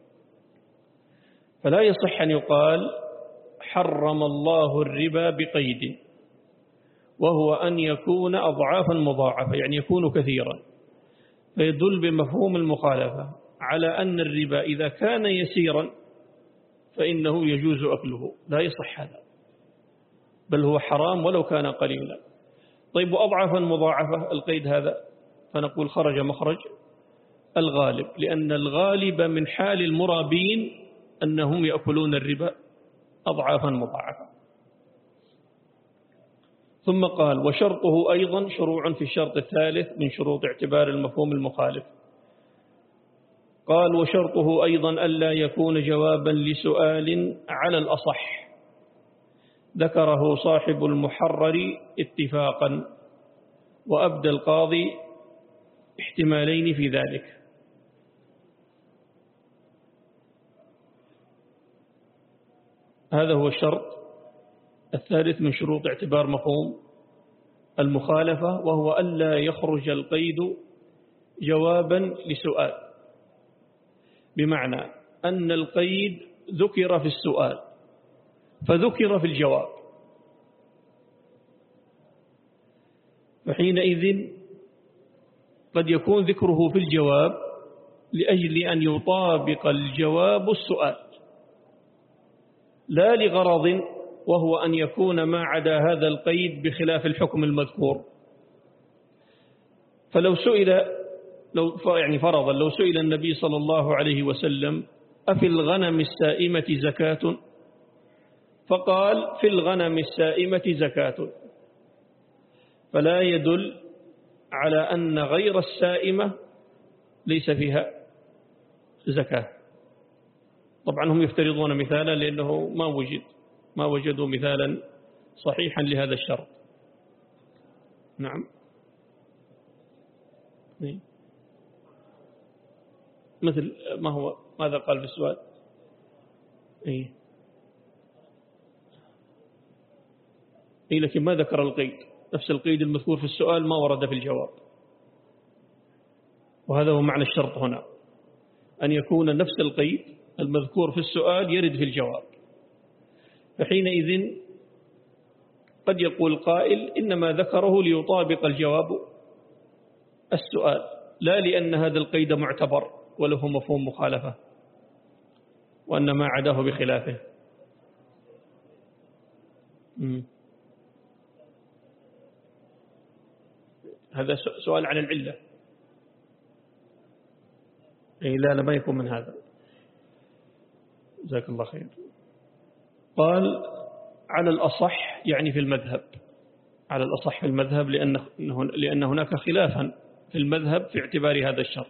فلا يصح أن يقال حرم الله الربا بقيد، وهو أن يكون أضعافا مضاعفة يعني يكون كثيرا، فيدل بمفهوم المخالفة على أن الربا إذا كان يسيرا فإنه يجوز أكله، لا يصح هذا، بل هو حرام ولو كان قليلا. طيب وأضعافا مضاعفة القيد هذا، فنقول خرج مخرج الغالب، لأن الغالب من حال المرابين أنهم يأكلون الربا أضعافا مضاعفة. ثم قال وشرطه أيضا شروع في الشرط الثالث من شروط اعتبار المفهوم المخالف. قال وشرطه أيضا ألا يكون جوابا لسؤال على الأصح، ذكره صاحب المحرر اتفاقا، وأبدى القاضي احتمالين في ذلك. هذا هو الشرط الثالث من شروط اعتبار مفهوم المخالفة، وهو ألا يخرج القيد جوابا لسؤال، بمعنى أن القيد ذكر في السؤال فذكر في الجواب، فحينئذ قد يكون ذكره في الجواب لأجل أن يطابق الجواب السؤال، لا لغرض وهو أن يكون ما عدا هذا القيد بخلاف الحكم المذكور. فلو سئل لو يعني فرضا لو سئل النبي صلى الله عليه وسلم أفي الغنم السائمة زكاة، فقال في الغنم السائمة زكاة، فلا يدل على أن غير السائمة ليس فيها زكاة. طبعا هم يفترضون مثالا لأنه ما وجد ما وجدوا مثالا صحيحا لهذا الشرط. نعم مثل ما هو ماذا قال في السؤال؟ إيه إيه لكن ما ذكر القيد، نفس القيد المذكور في السؤال ما ورد في الجواب، وهذا هو معنى الشرط هنا، أن يكون نفس القيد المذكور في السؤال يرد في الجواب. فحينئذ قد يقول قائل إنما ذكره ليطابق الجواب السؤال، لا لأن هذا القيد معتبر وله مفهوم مخالفة، وأن ما عداه بخلافه. مم. هذا سؤال عن العلة. أي لا لا ما يكون من هذا. جزاك الله خير. قال على الأصح يعني في المذهب، على الأصح في المذهب لأن لأن هناك خلافا في المذهب في اعتبار هذا الشرط.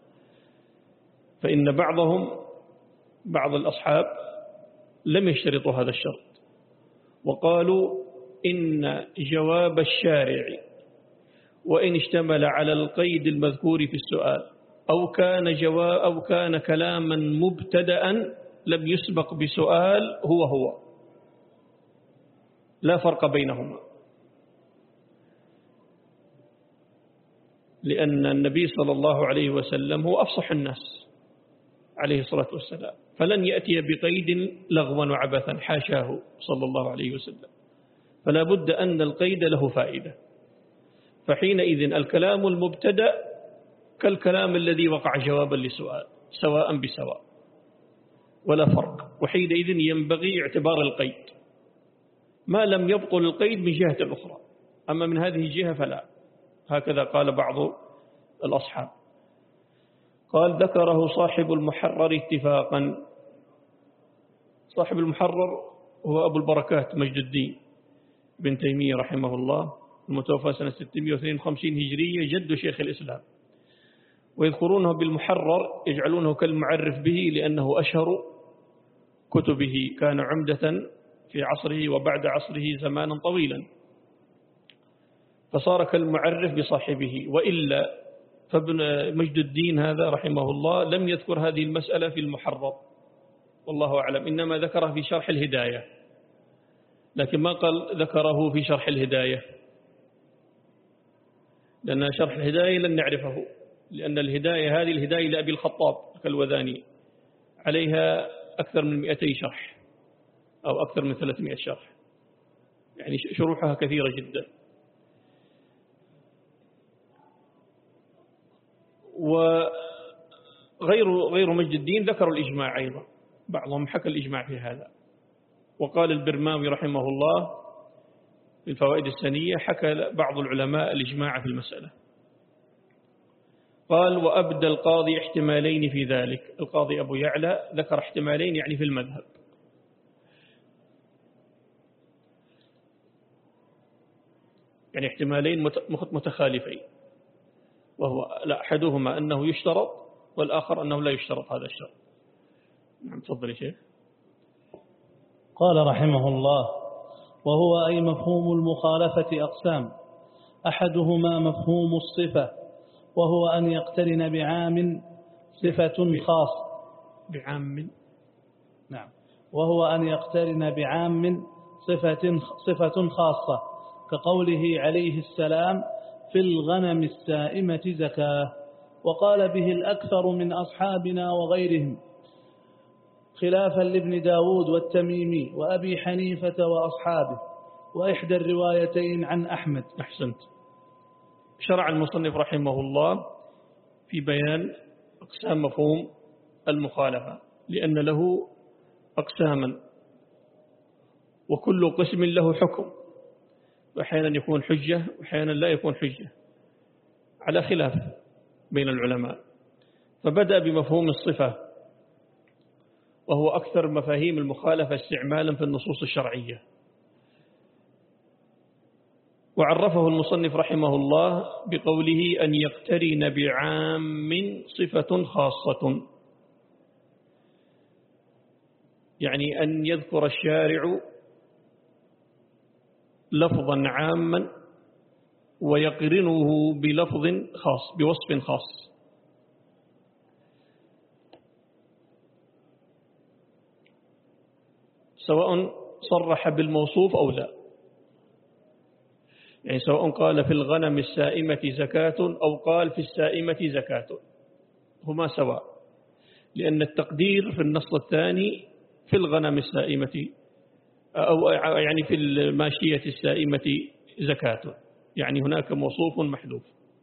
فإن بعضهم بعض الأصحاب لم يشترطوا هذا الشرط، وقالوا إن جواب الشارع وإن اشتمل على القيد المذكور في السؤال أو كان جواب أو كان كلاما مبتدأ لم يسبق بسؤال هو هو، لا فرق بينهما، لأن النبي صلى الله عليه وسلم هو أفصح الناس عليه الصلاة والسلام، فلن يأتي بقيد لغوا وعبثا، حاشاه صلى الله عليه وسلم، فلا بد أن القيد له فائدة. فحينئذ الكلام المبتدأ كالكلام الذي وقع جوابا لسؤال سواء بسواء ولا فرق، وحينئذ ينبغي اعتبار القيد ما لم يبطل القيد من جهة أخرى، أما من هذه الجهة فلا. هكذا قال بعض الأصحاب. قال ذكره صاحب المحرر اتفاقا. صاحب المحرر هو أبو البركات مجد الدين بن تيمية رحمه الله، المتوفى سنة ستمائة واثنين وخمسين هجرية، جد شيخ الإسلام، ويذكرونه بالمحرر يجعلونه كالمعرف به لأنه أشهر كتبه، كان عمدة في عصره وبعد عصره زمانا طويلا، فصار كالمعرف بصاحبه. وإلا فابن مجد الدين هذا رحمه الله لم يذكر هذه المسألة في المحرر والله أعلم، إنما ذكره في شرح الهداية، لكن ما قال ذكره في شرح الهداية، لأن شرح الهداية لن نعرفه، لأن الهداية هذه الهداية لأبي الخطاب كالوذاني عليها أكثر من مئتي شرح أو أكثر من ثلاثمائة شرح، يعني شروحها كثيرة جدا. وغير غير مجد الدين ذكروا الإجماع أيضا، بعضهم حكى الإجماع في هذا. وقال البرماوي رحمه الله في الفوائد السنية حكى بعض العلماء الإجماع في المسألة. قال وأبدى القاضي احتمالين في ذلك، القاضي أبو يعلى ذكر احتمالين يعني في المذهب، يعني احتمالين متخالفين، وهو لا أحدهما أنه يشترط والآخر أنه لا يشترط هذا الشرط. نعم تفضل يا شيخ. قال رحمه الله وهو أي مفهوم المخالفة أقسام، أحدهما مفهوم الصفة وهو أن يقترن بعام صفة خاصة بعام نعم وهو أن يقترن بعام صفة صفة خاصة، كقوله عليه السلام في الغنم السائمة زكاة، وقال به الأكثر من أصحابنا وغيرهم خلافا لابن داود والتميمي وأبي حنيفة وأصحابه، وإحدى الروايتين عن أحمد. أحسنت. شرع المصنف رحمه الله في بيان أقسام مفهوم المخالفة، لأن له أقساما وكل قسم له حكم، وأحيانا يكون حجة وأحيانا لا يكون حجة على خلاف بين العلماء. فبدأ بمفهوم الصفة وهو أكثر مفاهيم المخالفة استعمالا في النصوص الشرعية، وعرفه المصنف رحمه الله بقوله أن يقترن بعام صفة خاصة، يعني أن يذكر الشارع لفظا عاما ويقرنه بلفظ خاص بوصف خاص. سواء صرح بالموصوف أو لا، يعني سواء قال في الغنم السائمة زكاة أو قال في السائمة زكاة، هما سواء، لأن التقدير في النص الثاني في الغنم السائمة أو يعني في الماشية السائمة زكاة، يعني هناك موصوف محذوف.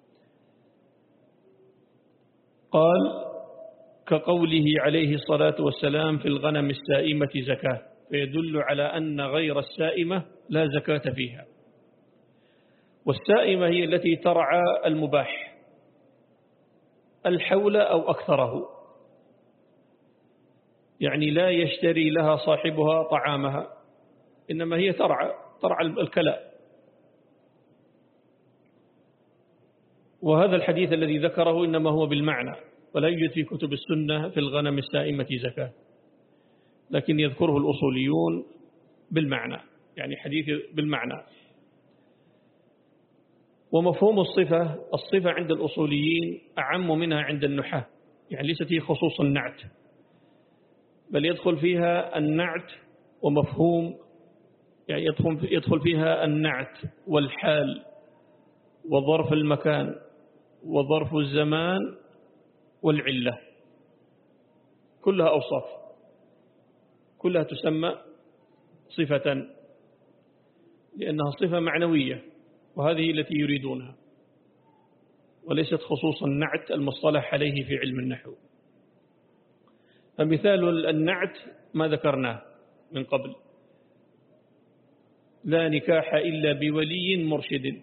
قال كقوله عليه الصلاة والسلام في الغنم السائمة زكاة، فيدل على أن غير السائمة لا زكاة فيها. والسائمة هي التي ترعى المباح الحول أو أكثره، يعني لا يشتري لها صاحبها طعامها، إنما هي ترعى ترعى الكلاء. وهذا الحديث الذي ذكره إنما هو بالمعنى، ولا يوجد في كتب السنة في الغنم السائمة زكاة، لكن يذكره الأصوليون بالمعنى، يعني حديث بالمعنى. ومفهوم الصفة، الصفة عند الأصوليين أعم منها عند النحاة، يعني ليست هي خصوص النعت، بل يدخل فيها النعت ومفهوم، يعني يدخل يدخل فيها النعت والحال وظرف المكان وظرف الزمان والعلة، كلها أوصاف، كلها تسمى صفة لأنها صفة معنوية، وهذه التي يريدونها، وليست خصوص النعت المصطلح عليه في علم النحو. فمثال النعت ما ذكرناه من قبل: لا نكاح إلا بولي مرشد.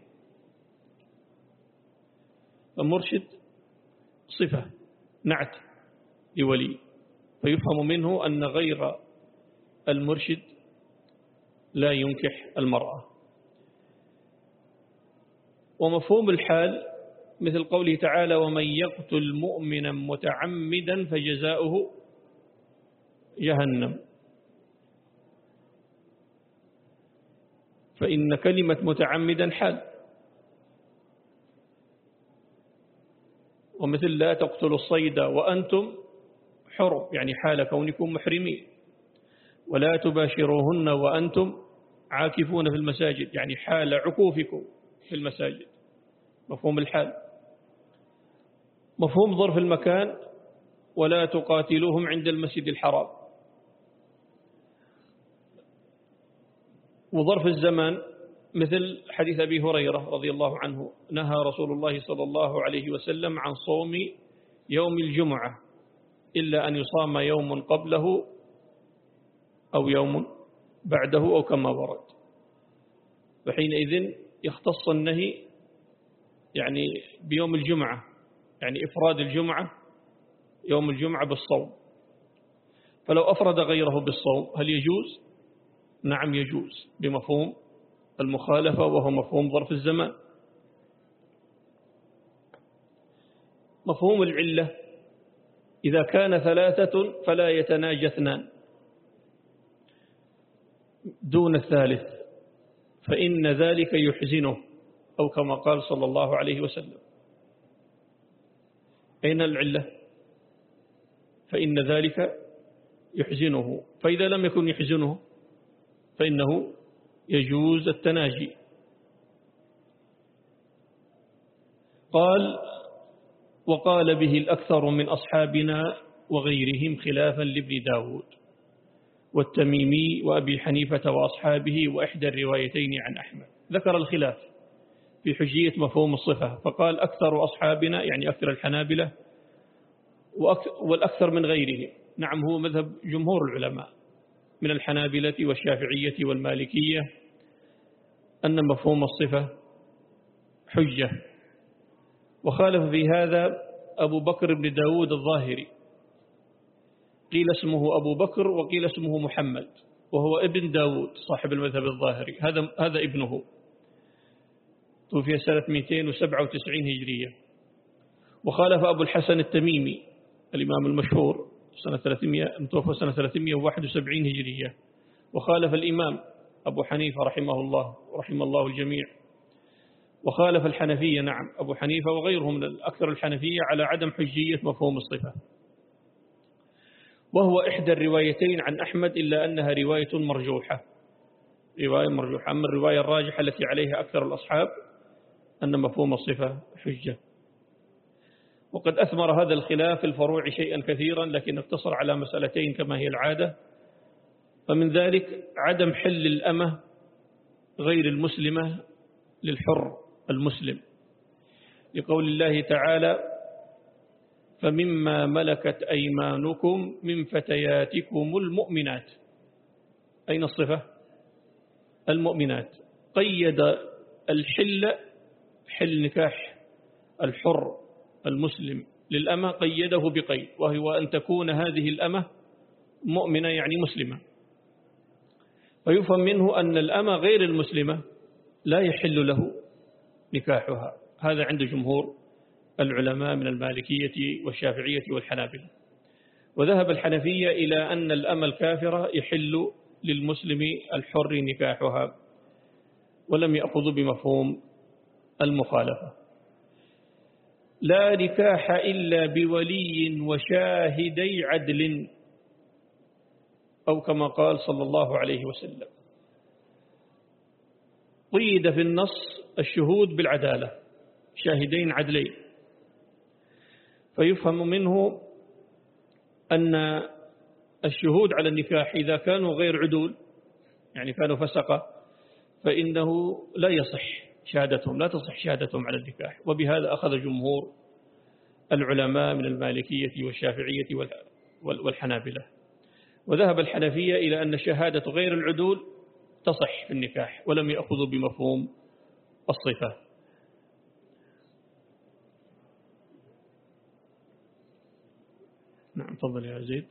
فمرشد صفة نعت لولي، فيفهم منه أن غير المرشد لا ينكح المرأة. ومفهوم الحال مثل قوله تعالى: ومن يقتل مؤمنا متعمدا فجزاؤه جهنم. فإن كلمة متعمدا حال. ومثل لا تقتلوا الصيد وأنتم حرم، يعني حال كونكم محرمين. ولا تباشروهن وأنتم عاكفون في المساجد، يعني حال عكوفكم في المساجد، مفهوم الحال. مفهوم ظرف المكان: ولا تقاتلوهم عند المسجد الحرام. وظرف الزمان مثل حديث أبي هريرة رضي الله عنه: نهى رسول الله صلى الله عليه وسلم عن صوم يوم الجمعة إلا أن يصام يوم قبله أو يوم بعده أو كما ورد. وحينئذ يختص النهي يعني بيوم الجمعة، يعني إفراد الجمعة يوم الجمعة بالصوم. فلو أفرد غيره بالصوم هل يجوز؟ نعم يجوز، بمفهوم المخالفة وهو مفهوم ظرف الزمان. مفهوم العلة: إذا كان ثلاثة فلا يتناجى اثنان دون الثالث، فإن ذلك يحزنه، أو كما قال صلى الله عليه وسلم. أين العلة؟ فإن ذلك يحزنه. فإذا لم يكن يحزنه فإنه يجوز التناجي. قال: وقال به الأكثر من أصحابنا وغيرهم خلافا لابن داود والتميمي وأبي حنيفة وأصحابه وإحدى الروايتين عن أحمد. ذكر الخلاف في حجية مفهوم الصفة، فقال: أكثر أصحابنا، يعني أكثر الحنابلة، والأكثر من غيرهم. نعم، هو مذهب جمهور العلماء من الحنابلة والشافعية والمالكية أن مفهوم الصفة حجة. وخالف في هذا أبو بكر بن داود الظاهري، قيل اسمه أبو بكر وقيل اسمه محمد، وهو ابن داود صاحب المذهب الظاهري، هذا هذا ابنه، توفي سنة مئتين وسبعة وتسعين هجرية. وخالف أبو الحسن التميمي الإمام المشهور سنة ثلاثمائة، متوفى سنة ثلاثمائة وواحد وسبعين هجرية. وخالف الإمام أبو حنيفة رحمه الله ورحم الله الجميع. وخالف الحنفية نعم أبو حنيفة وغيرهم من أكثر الحنفية على عدم حجية مفهوم الصفة، وهو إحدى الروايتين عن أحمد إلا أنها رواية مرجوحة، رواية مرجوحة. أما الرواية الراجحة التي عليها أكثر الأصحاب أن مفهوم الصفة حجة. وقد أثمر هذا الخلاف في الفروع شيئا كثيرا، لكن اقتصر على مسألتين كما هي العادة. فمن ذلك عدم حل الأمة غير المسلمة للحر المسلم، لقول الله تعالى: فمما ملكت أيمانكم من فتياتكم المؤمنات. أين الصفة؟ المؤمنات. قيد الحل، حل نكاح الحر المسلم للأمة، قيده بقيد، وهو أن تكون هذه الأمة مؤمنة يعني مسلمة. فيفهم منه أن الأمة غير المسلمة لا يحل له نكاحها. هذا عند جمهور العلماء من المالكية والشافعية والحنابلة. وذهب الحنفية إلى أن الأمة الكافرة يحل للمسلم الحر نكاحها، ولم يأخذوا بمفهوم المخالفة. لا نكاح إلا بولي وشاهدي عدل، أو كما قال صلى الله عليه وسلم. قيد في النص الشهود بالعدالة، شاهدين عدلين. فيفهم منه أن الشهود على النكاح إذا كانوا غير عدول، يعني كانوا فسقة، فإنه لا يصح شهادتهم، لا تصح شهادتهم على النكاح. وبهذا أخذ جمهور العلماء من المالكية والشافعية والحنابلة. وذهب الحنفية إلى أن شهادة غير العدول تصح في النكاح، ولم يأخذوا بمفهوم الصفة. نعم تفضل يا زيد.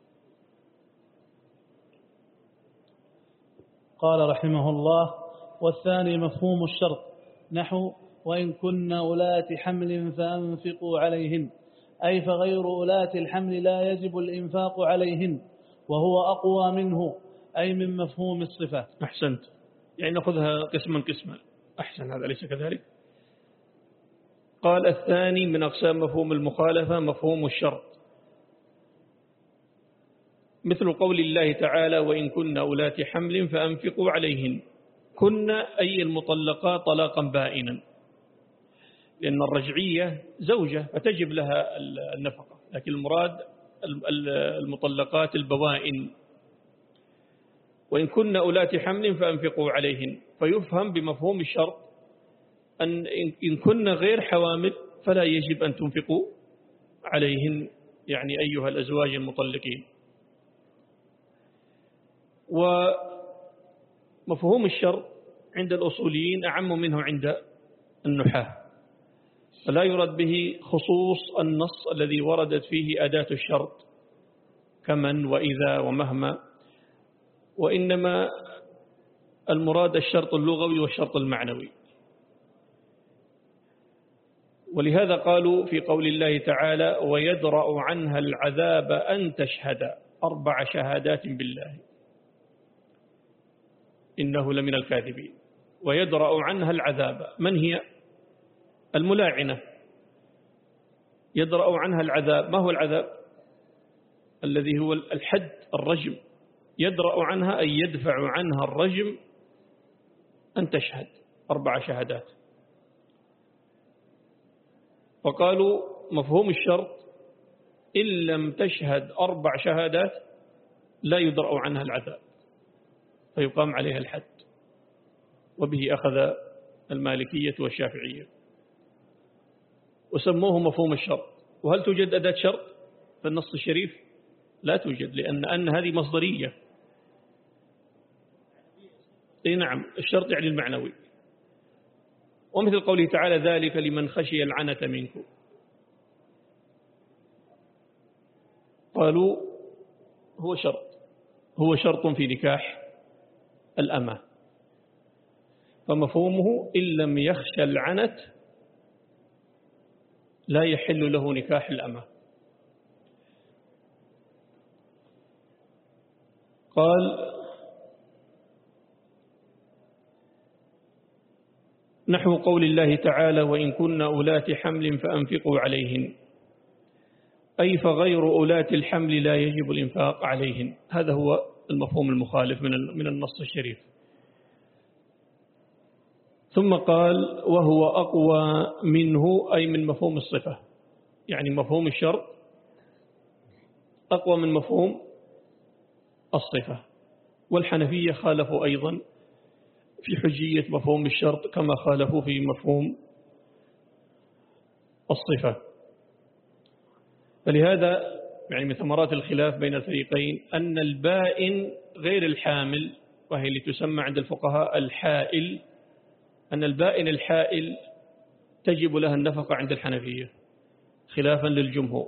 قال رحمه الله: والثاني مفهوم الشرط، نحو وإن كن أولات حمل فأنفقوا عليهن، أي فغير أولات الحمل لا يجب الإنفاق عليهن، وهو أقوى منه، أي من مفهوم الصفة. أحسنت، يعني نأخذها قسما قسما. أحسن، هذا ليس كذلك. قال: الثاني من أقسام مفهوم المخالفة مفهوم الشرط، مثل قول الله تعالى: وإن كن أولات حمل فأنفقوا عليهن. كن أي المطلقات طلاقا بائنا، لأن الرجعية زوجة فتجب لها النفقة، لكن المراد المطلقات البوائن. وإن كن أولات حمل فأنفقوا عليهن، فيفهم بمفهوم الشرط أن إن كن غير حوامل فلا يجب أن تنفقوا عليهن، يعني أيها الأزواج المطلقين. ومفهوم الشرط عند الأصوليين أعم منه عند النحاة، فلا يرد به خصوص النص الذي وردت فيه أداة الشرط كمن وإذا ومهما، وإنما المراد الشرط اللغوي والشرط المعنوي. ولهذا قالوا في قول الله تعالى: ويدرأ عنها العذاب أن تشهد أربع شهادات بالله إنه لمن الكاذبين. ويدرأ عنها العذاب، من هي؟ الملاعنة. يدرأ عنها العذاب، ما هو العذاب؟ الذي هو الحد، الرجم. يدرأ عنها أي يدفع عنها الرجم أن تشهد أربع شهادات. وقالوا مفهوم الشرط إن لم تشهد أربع شهادات لا يدرأ عنها العذاب، فيقام عليها الحد. وبه أخذ المالكية والشافعية وسموه مفهوم الشرط. وهل توجد أداة شرط في النص الشريف؟ لا توجد، لأن أن هذه مصدرية. أي نعم، الشرط يعني المعنوي. ومثل قوله تعالى: ذلك لمن خشي العنة منكم. قالوا هو شرط، هو شرط في نكاح الأمة، فمفهومه إن لم يخشى العنة لا يحل له نكاح الأمة. قال: نحو قول الله تعالى وإن كن أولات حمل فأنفقوا عليهن، أي فغير أولات الحمل لا يجب الإنفاق عليهن. هذا هو المفهوم المخالف من النص الشريف. ثم قال وهو أقوى منه، أي من مفهوم الصفة، يعني مفهوم الشرط أقوى من مفهوم الصفة. والحنفية خالفوا أيضا في حجية مفهوم الشرط كما خالفوا في مفهوم الصفة. فلهذا يعني من ثمرات الخلاف بين الفريقين أن البائن غير الحامل، وهي اللي تسمى عند الفقهاء الحائل، أن البائن الحائل تجب لها النفقة عند الحنفية خلافا للجمهور،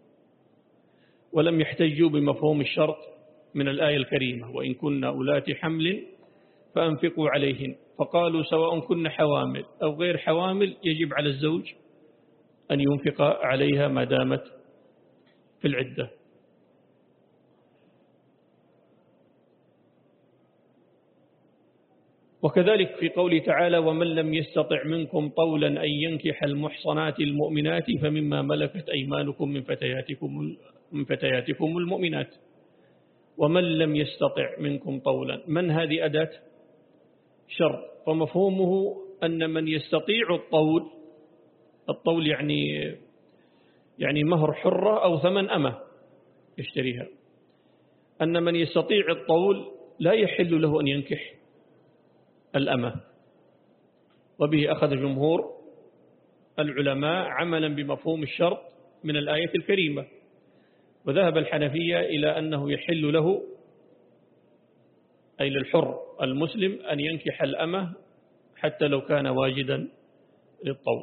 ولم يحتجوا بمفهوم الشرط من الآية الكريمة وإن كنا أولات حمل فأنفقوا عليهن، فقالوا سواء كن حوامل أو غير حوامل يجب على الزوج أن ينفق عليها ما دامت في العدة. وكذلك في قوله تعالى ومن لم يستطع منكم طولا أن ينكح المحصنات المؤمنات فمما ملكت أيمانكم من فتياتكم, من فتياتكم المؤمنات. ومن لم يستطع منكم طولا، من هذه أداة شر، فمفهومه أن من يستطيع الطول، الطول يعني يعني مهر حرة أو ثمن أمة يشتريها، أن من يستطيع الطول لا يحل له أن ينكح الأمة. وبه أخذ جمهور العلماء عملا بمفهوم الشرط من الآية الكريمة. وذهب الحنفية إلى أنه يحل له أي للحر المسلم أن ينكح الأمة حتى لو كان واجدا للطول.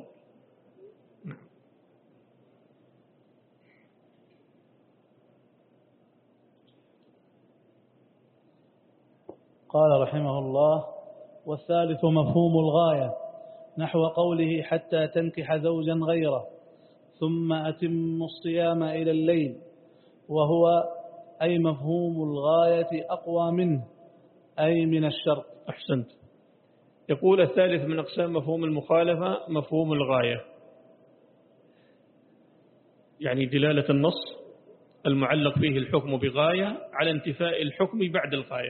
قال رحمه الله والثالث مفهوم الغاية نحو قوله حتى تنكح زوجا غيره ثم أتم الصيام إلى الليل، وهو أي مفهوم الغاية أقوى منه أي من الشرط. أحسنت. يقول الثالث من أقسام مفهوم المخالفة مفهوم الغاية، يعني دلالة النص المعلق فيه الحكم بغاية على انتفاء الحكم بعد الغاية.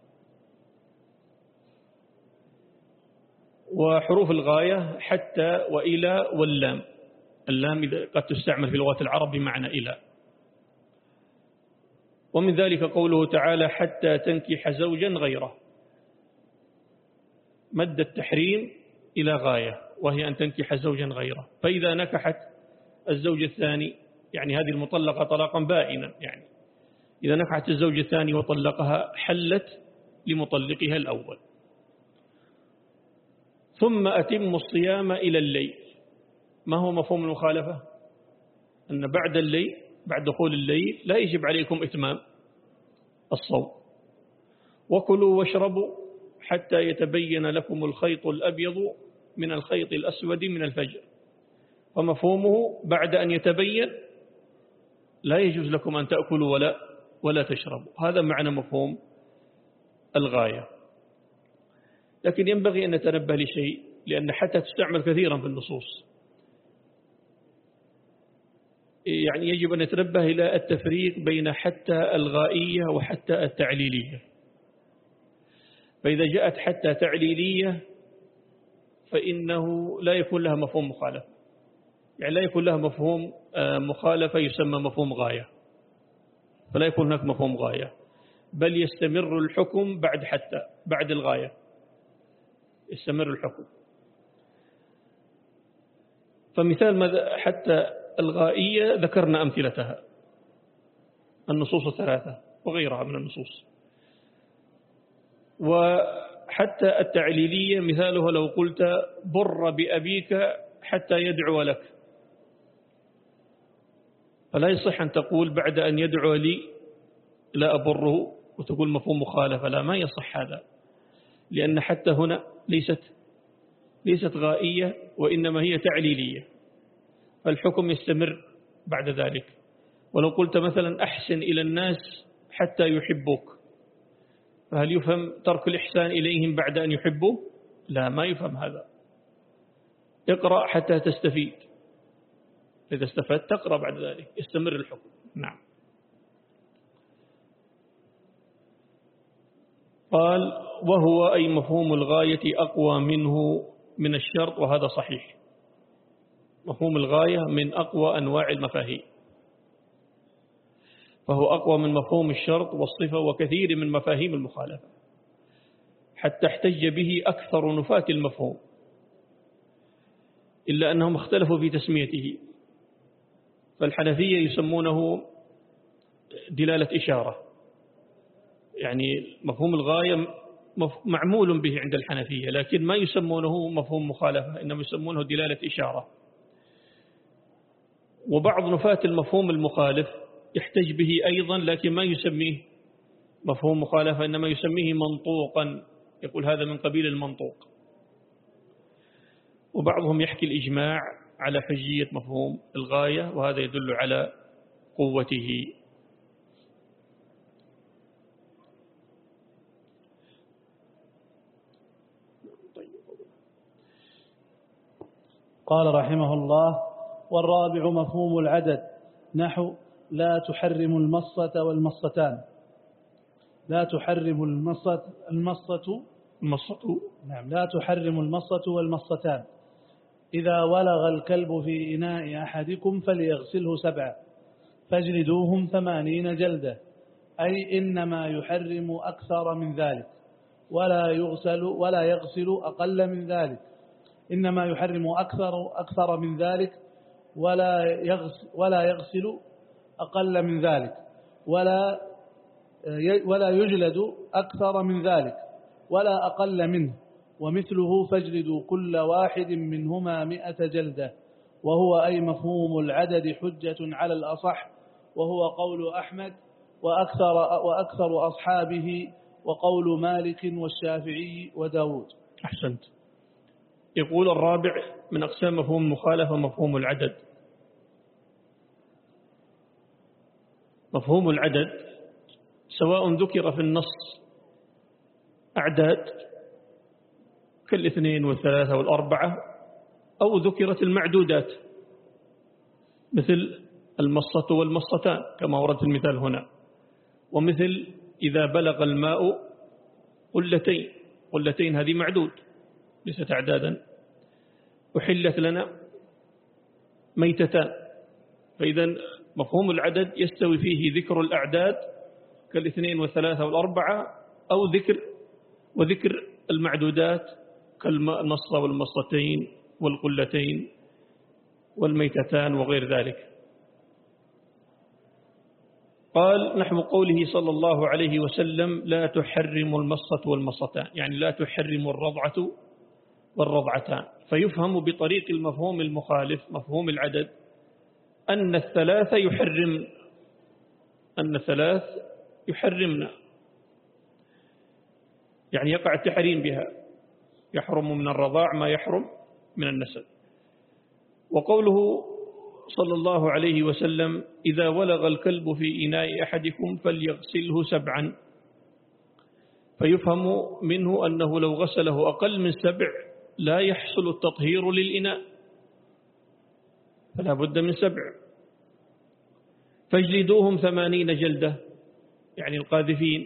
وحروف الغاية حتى وإلى واللام، اللام قد تستعمل في لغة العرب بمعنى إلى. ومن ذلك قوله تعالى حتى تنكح زوجا غيره، مد التحريم إلى غاية وهي أن تنكح زوجا غيره. فإذا نكحت الزوج الثاني، يعني هذه المطلقة طلاقا بائنا، يعني إذا نكحت الزوج الثاني وطلقها حلت لمطلقها الأول. ثم أتم الصيام إلى الليل، ما هو مفهوم المخالفة؟ أن بعد الليل، بعد دخول الليل لا يجب عليكم إتمام الصوم. وكلوا واشربوا حتى يتبين لكم الخيط الأبيض من الخيط الأسود من الفجر، ومفهومه بعد أن يتبين لا يجوز لكم أن تأكلوا ولا ولا تشربوا. هذا معنى مفهوم الغاية. لكن ينبغي أن نتنبه لشيء، لأن حتى تستعمل كثيرا في النصوص، يعني يجب أن نتنبه إلى التفريق بين حتى الغائية وحتى التعليلية. فإذا جاءت حتى تعليلية فإنه لا يكون لها مفهوم مخالفة، يعني لا يكون لها مفهوم مخالفة يسمى مفهوم غاية، فلا يكون هناك مفهوم غاية، بل يستمر الحكم بعد حتى، بعد الغاية يستمر الحكم. فمثال ماذا حتى الغائية ذكرنا أمثلتها، النصوص الثلاثة وغيرها من النصوص. وحتى التعليلية مثالها لو قلت بر بأبيك حتى يدعو لك، فلا يصح أن تقول بعد أن يدعو لي لا أبره وتقول مفهوم مخالفة، لا، ما يصح هذا، لأن حتى هنا ليست ليست غائية وإنما هي تعليلية، فالحكم يستمر بعد ذلك. ولو قلت مثلا أحسن إلى الناس حتى يحبوك، فهل يفهم ترك الإحسان إليهم بعد أن يحبوا؟ لا، ما يفهم هذا، اقرأ حتى تستفيد، إذا استفدت تقرأ بعد ذلك يستمر الحكم. نعم. قال وهو أي مفهوم الغاية أقوى منه من الشرط، وهذا صحيح. مفهوم الغاية من أقوى أنواع المفاهيم، فهو أقوى من مفهوم الشرط والصفة وكثير من مفاهيم المخالفة، حتى احتج به أكثر نفاة المفهوم، إلا أنهم اختلفوا في تسميته. فالحنفية يسمونه دلالة إشارة، يعني مفهوم الغاية معمول به عند الحنفية، لكن ما يسمونه مفهوم مخالفة، إنما يسمونه دلالة إشارة. وبعض نفاة المفهوم المخالف يحتج به أيضا، لكن ما يسميه مفهوم مخالفة، إنما يسميه منطوقا، يقول هذا من قبيل المنطوق. وبعضهم يحكي الإجماع على حجية مفهوم الغاية، وهذا يدل على قوته. قال رحمه الله: والرابع مفهوم العدد، نحو لا تحرم المصة والمصتان. لا تحرم المصة المصة المصة نعم لا تحرم المصة والمصتان. إذا ولغ الكلب في إناء أحدكم فليغسله سبعا فاجلدوهم ثمانين جلدة، أي إنما يحرم أكثر من ذلك ولا يغسل ولا يغسل أقل من ذلك. إنما يحرم أكثر أكثر من ذلك ولا يغسل ولا يغسل أقل من ذلك ولا ولا يجلد أكثر من ذلك ولا أقل منه، ومثله فاجلدوا كل واحد منهما مئة جلدة. وهو أي مفهوم العدد حجة على الأصح، وهو قول أحمد وأكثر, وأكثر أصحابه، وقول مالك والشافعي وداود. أحسنت. يقول الرابع من أقسام مفهوم المخالفة مفهوم العدد. مفهوم العدد سواء ذكر في النص أعداد كالاثنين والثلاثة والأربعة، أو ذكرت المعدودات مثل المصة والمصتان كما ورد في المثال هنا، ومثل إذا بلغ الماء قلتين. قلتين هذه معدود ليست أعدادا. أحلت لنا ميتتان. فإذا مفهوم العدد يستوي فيه ذكر الأعداد كالاثنين والثلاثة والأربعة، أو ذكر وذكر المعدودات كالمصة والمصتين والقلتين والميتتان وغير ذلك. قال نحو قوله صلى الله عليه وسلم: لا تحرم المصة والمصتان، يعني لا تحرم الرضعة والرضعتان. فيفهم بطريق المفهوم المخالف مفهوم العدد أن الثلاثة يحرم أن الثلاث يحرمنا، يعني يقع التحريم بها، يحرم من الرضاع ما يحرم من النسب. وقوله صلى الله عليه وسلم: إذا ولغ الكلب في إناء أحدكم فليغسله سبعا، فيفهم منه أنه لو غسله أقل من سبع لا يحصل التطهير للإناء، فلا بد من سبع. فاجلدوهم ثمانين جلدة، يعني القاذفين.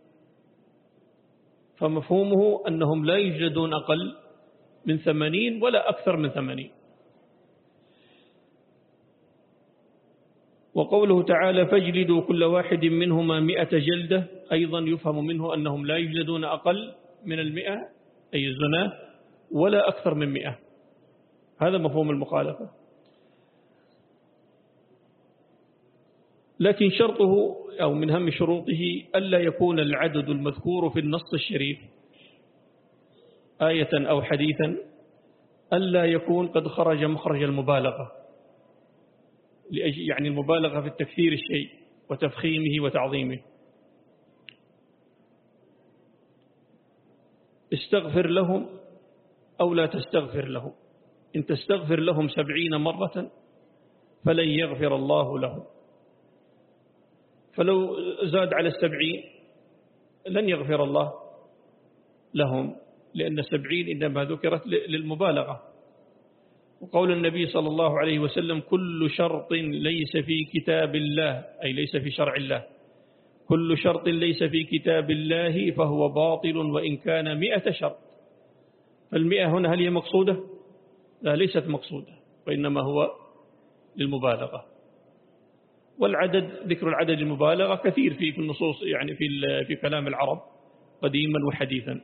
فمفهومه أنهم لا يجلدون أقل من ثمانين ولا أكثر من ثمانين. وقوله تعالى: فاجلدوا كل واحد منهما مئة جلدة، أيضا يفهم منه أنهم لا يجلدون أقل من المئة أي الزنا ولا أكثر من مئة. هذا مفهوم المخالفة. لكن شرطه أو من هم شروطه ألا يكون العدد المذكور في النص الشريف آية أو حديثا، ألا يكون قد خرج مخرج المبالغة، يعني المبالغة في التكثير الشيء وتفخيمه وتعظيمه. استغفر لهم أو لا تستغفر لهم، إن تستغفر لهم سبعين مرة فلن يغفر الله لهم. فلو زاد على السبعين لن يغفر الله لهم، لأن السبعين إنما ذكرت للمبالغة. وقول النبي صلى الله عليه وسلم كل شرط ليس في كتاب الله أي ليس في شرع الله كل شرط ليس في كتاب الله فهو باطل وإن كان مئة شرط. فالمئة هنا هل هي مقصودة؟ لا، ليست مقصودة، وإنما هو للمبالغة. والعدد ذكر العدد المبالغة كثير في النصوص يعني في في كلام العرب قديما وحديثا.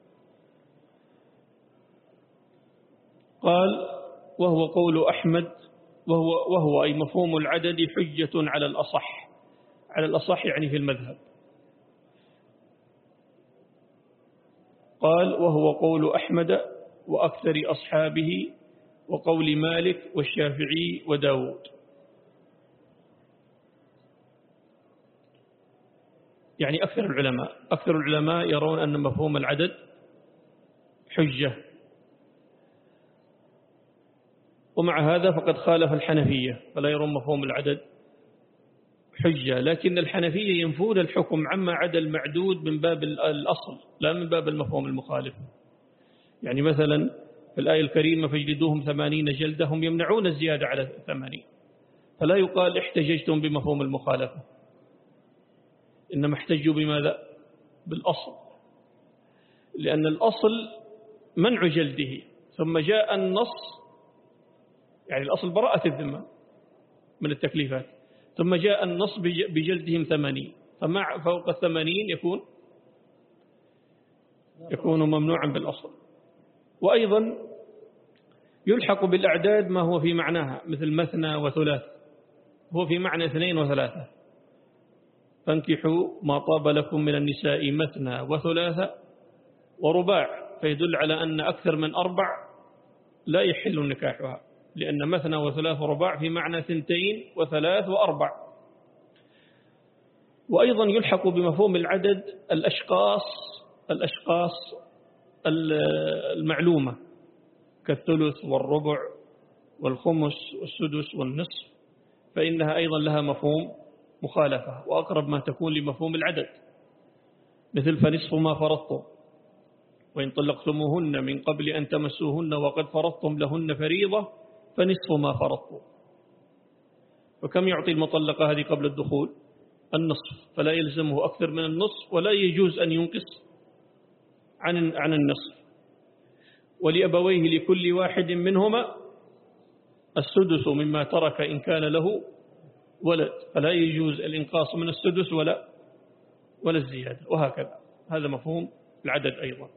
قال وهو قول أحمد وهو, وهو أي مفهوم العدد حجة على الأصح على الأصح يعني في المذهب. قال وهو قول أحمد وأكثر أصحابه وقول مالك والشافعي وداود. يعني أكثر العلماء أكثر العلماء يرون أن مفهوم العدد حجة. ومع هذا فقد خالف الحنفية فلا يرون مفهوم العدد حجة، لكن الحنفية ينفون الحكم عما عدا المعدود من باب الأصل لا من باب المفهوم المخالف. يعني مثلا في الآية الكريمة فاجلدوهم ثمانين جلدة، هم يمنعون الزيادة على ثمانين، فلا يقال احتججتم بمفهوم المخالفة، إنما احتجوا بماذا؟ بالأصل، لأن الأصل منع جلده، ثم جاء النص يعني الأصل براءة الذمة من التكليفات، ثم جاء النص بجلدهم ثمانين، فمع فوق الثمانين يكون يكون ممنوعا بالأصل. وأيضا يلحق بالأعداد ما هو في معناها مثل مثنى وثلاث، هو في معنى اثنين وثلاثة، فانكحوا ما طاب لكم من النساء مثنى وثلاثة ورباع، فيدل على أن أكثر من أربع لا يحل نكاحها، لأن مثنى وثلاث ورباع في معنى ثنتين وثلاث وأربع. وأيضا يلحق بمفهوم العدد الأشخاص الأشخاص المعلومة كالثلث والربع والخمس والسدس والنصف، فإنها أيضا لها مفهوم مخالفة وأقرب ما تكون لمفهوم العدد، مثل فنصف ما فرضتم وإن طلقتموهن من قبل أن تمسوهن وقد فرضتم لهن فريضة فنصف ما فرضتم. وكم يعطي المطلقة هذه قبل الدخول؟ النصف، فلا يلزمه أكثر من النصف ولا يجوز أن ينقص عن عن النصف. ولأبويه لكل واحد منهما السدس مما ترك إن كان له ولد، فلا يجوز الإنقاص من السدس ولا ولا الزيادة، وهكذا. هذا مفهوم العدد أيضا.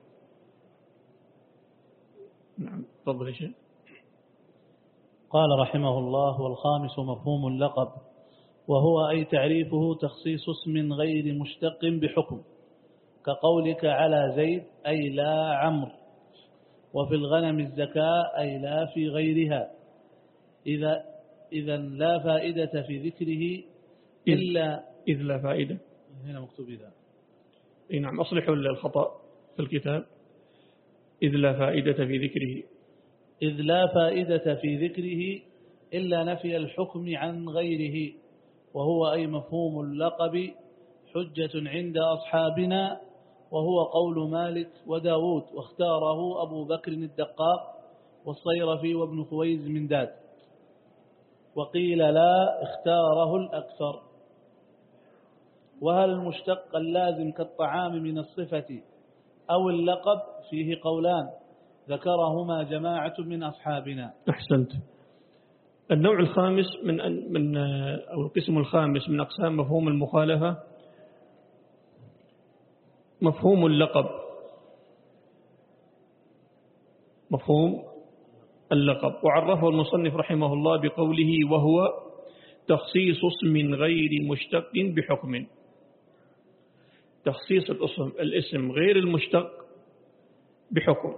نعم، تفضل يا شيخ. قال رحمه الله والخامس مفهوم اللقب، وهو أي تعريفه تخصيص اسم غير مشتق بحكم، كقولك على زيد أي لا عمرو، وفي الغنم الزكاة أي لا في غيرها. إذا إذا لا فائدة في ذكره إلا إذ لا فائدة، هنا مكتوب إذا. إيه نعم، أصلحوا الخطأ في الكتاب، إذ لا فائدة في ذكره إذ لا فائدة في ذكره إلا نفي الحكم عن غيره، وهو أي مفهوم اللقب حجة عند أصحابنا، وهو قول مالك وداود، واختاره أبو بكر الدقاق والصيرفي وابن خويز من داد، وقيل لا اختاره الأكثر. وهل المشتق اللازم كالطعام من الصفة أو اللقب فيه قولان ذكرهما جماعة من أصحابنا. أحسنت. النوع الخامس من من أو القسم الخامس من أقسام مفهوم المخالفة مفهوم اللقب. مفهوم اللقب وعرفه المصنف رحمه الله بقوله وهو تخصيص اسم غير مشتق بحكم. تخصيص الاسم الاسم غير المشتق بحكم.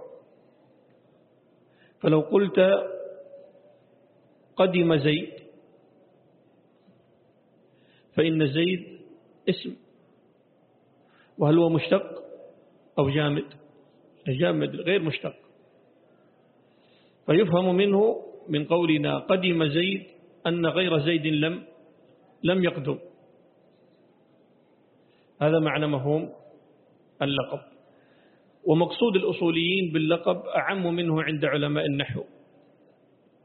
فلو قلت قدم زيد فإن زيد اسم، وهل هو مشتق أو جامد؟ جامد غير مشتق، فيفهم منه من قولنا قدم زيد أن غير زيد لم لم يقدم. هذا معنى مفهوم اللقب. ومقصود الأصوليين باللقب أعم منه عند علماء النحو،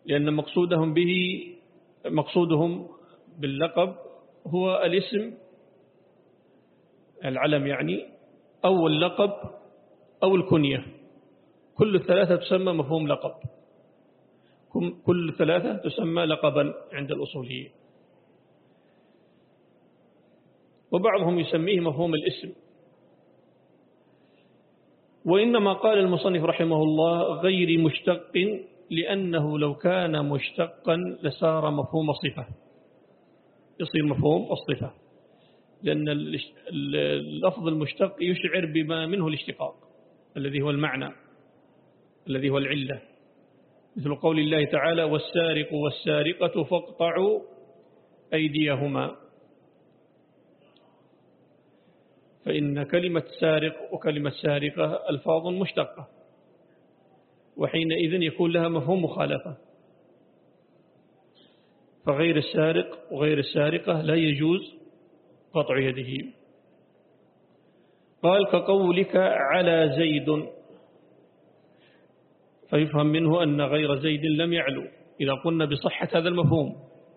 لأن مقصودهم به مقصودهم باللقب هو الاسم العلم يعني أو اللقب أو الكنية. كل الثلاثة تسمى مفهوم لقب، كل الثلاثة تسمى لقبا عند الأصوليين. وبعضهم يسميه مفهوم الاسم. وإنما قال المصنف رحمه الله غير مشتق لأنه لو كان مشتقا لصار مفهوم الصفة، يصير مفهوم الصفة، لأن اللفظ المشتق يشعر بما منه الاشتقاق الذي هو المعنى الذي هو العلة، مثل قول الله تعالى والسارق والسارقة فاقطعوا أيديهما، فإن كلمة سارق وكلمة سارقة ألفاظ مشتقة، وحينئذ يكون لها مفهوم مخالفة، فغير السارق وغير السارقة لا يجوز قطع يده. قال كقولك على زيد، فيفهم منه أن غير زيد لم يعلو إذا قلنا بصحة هذا المفهوم.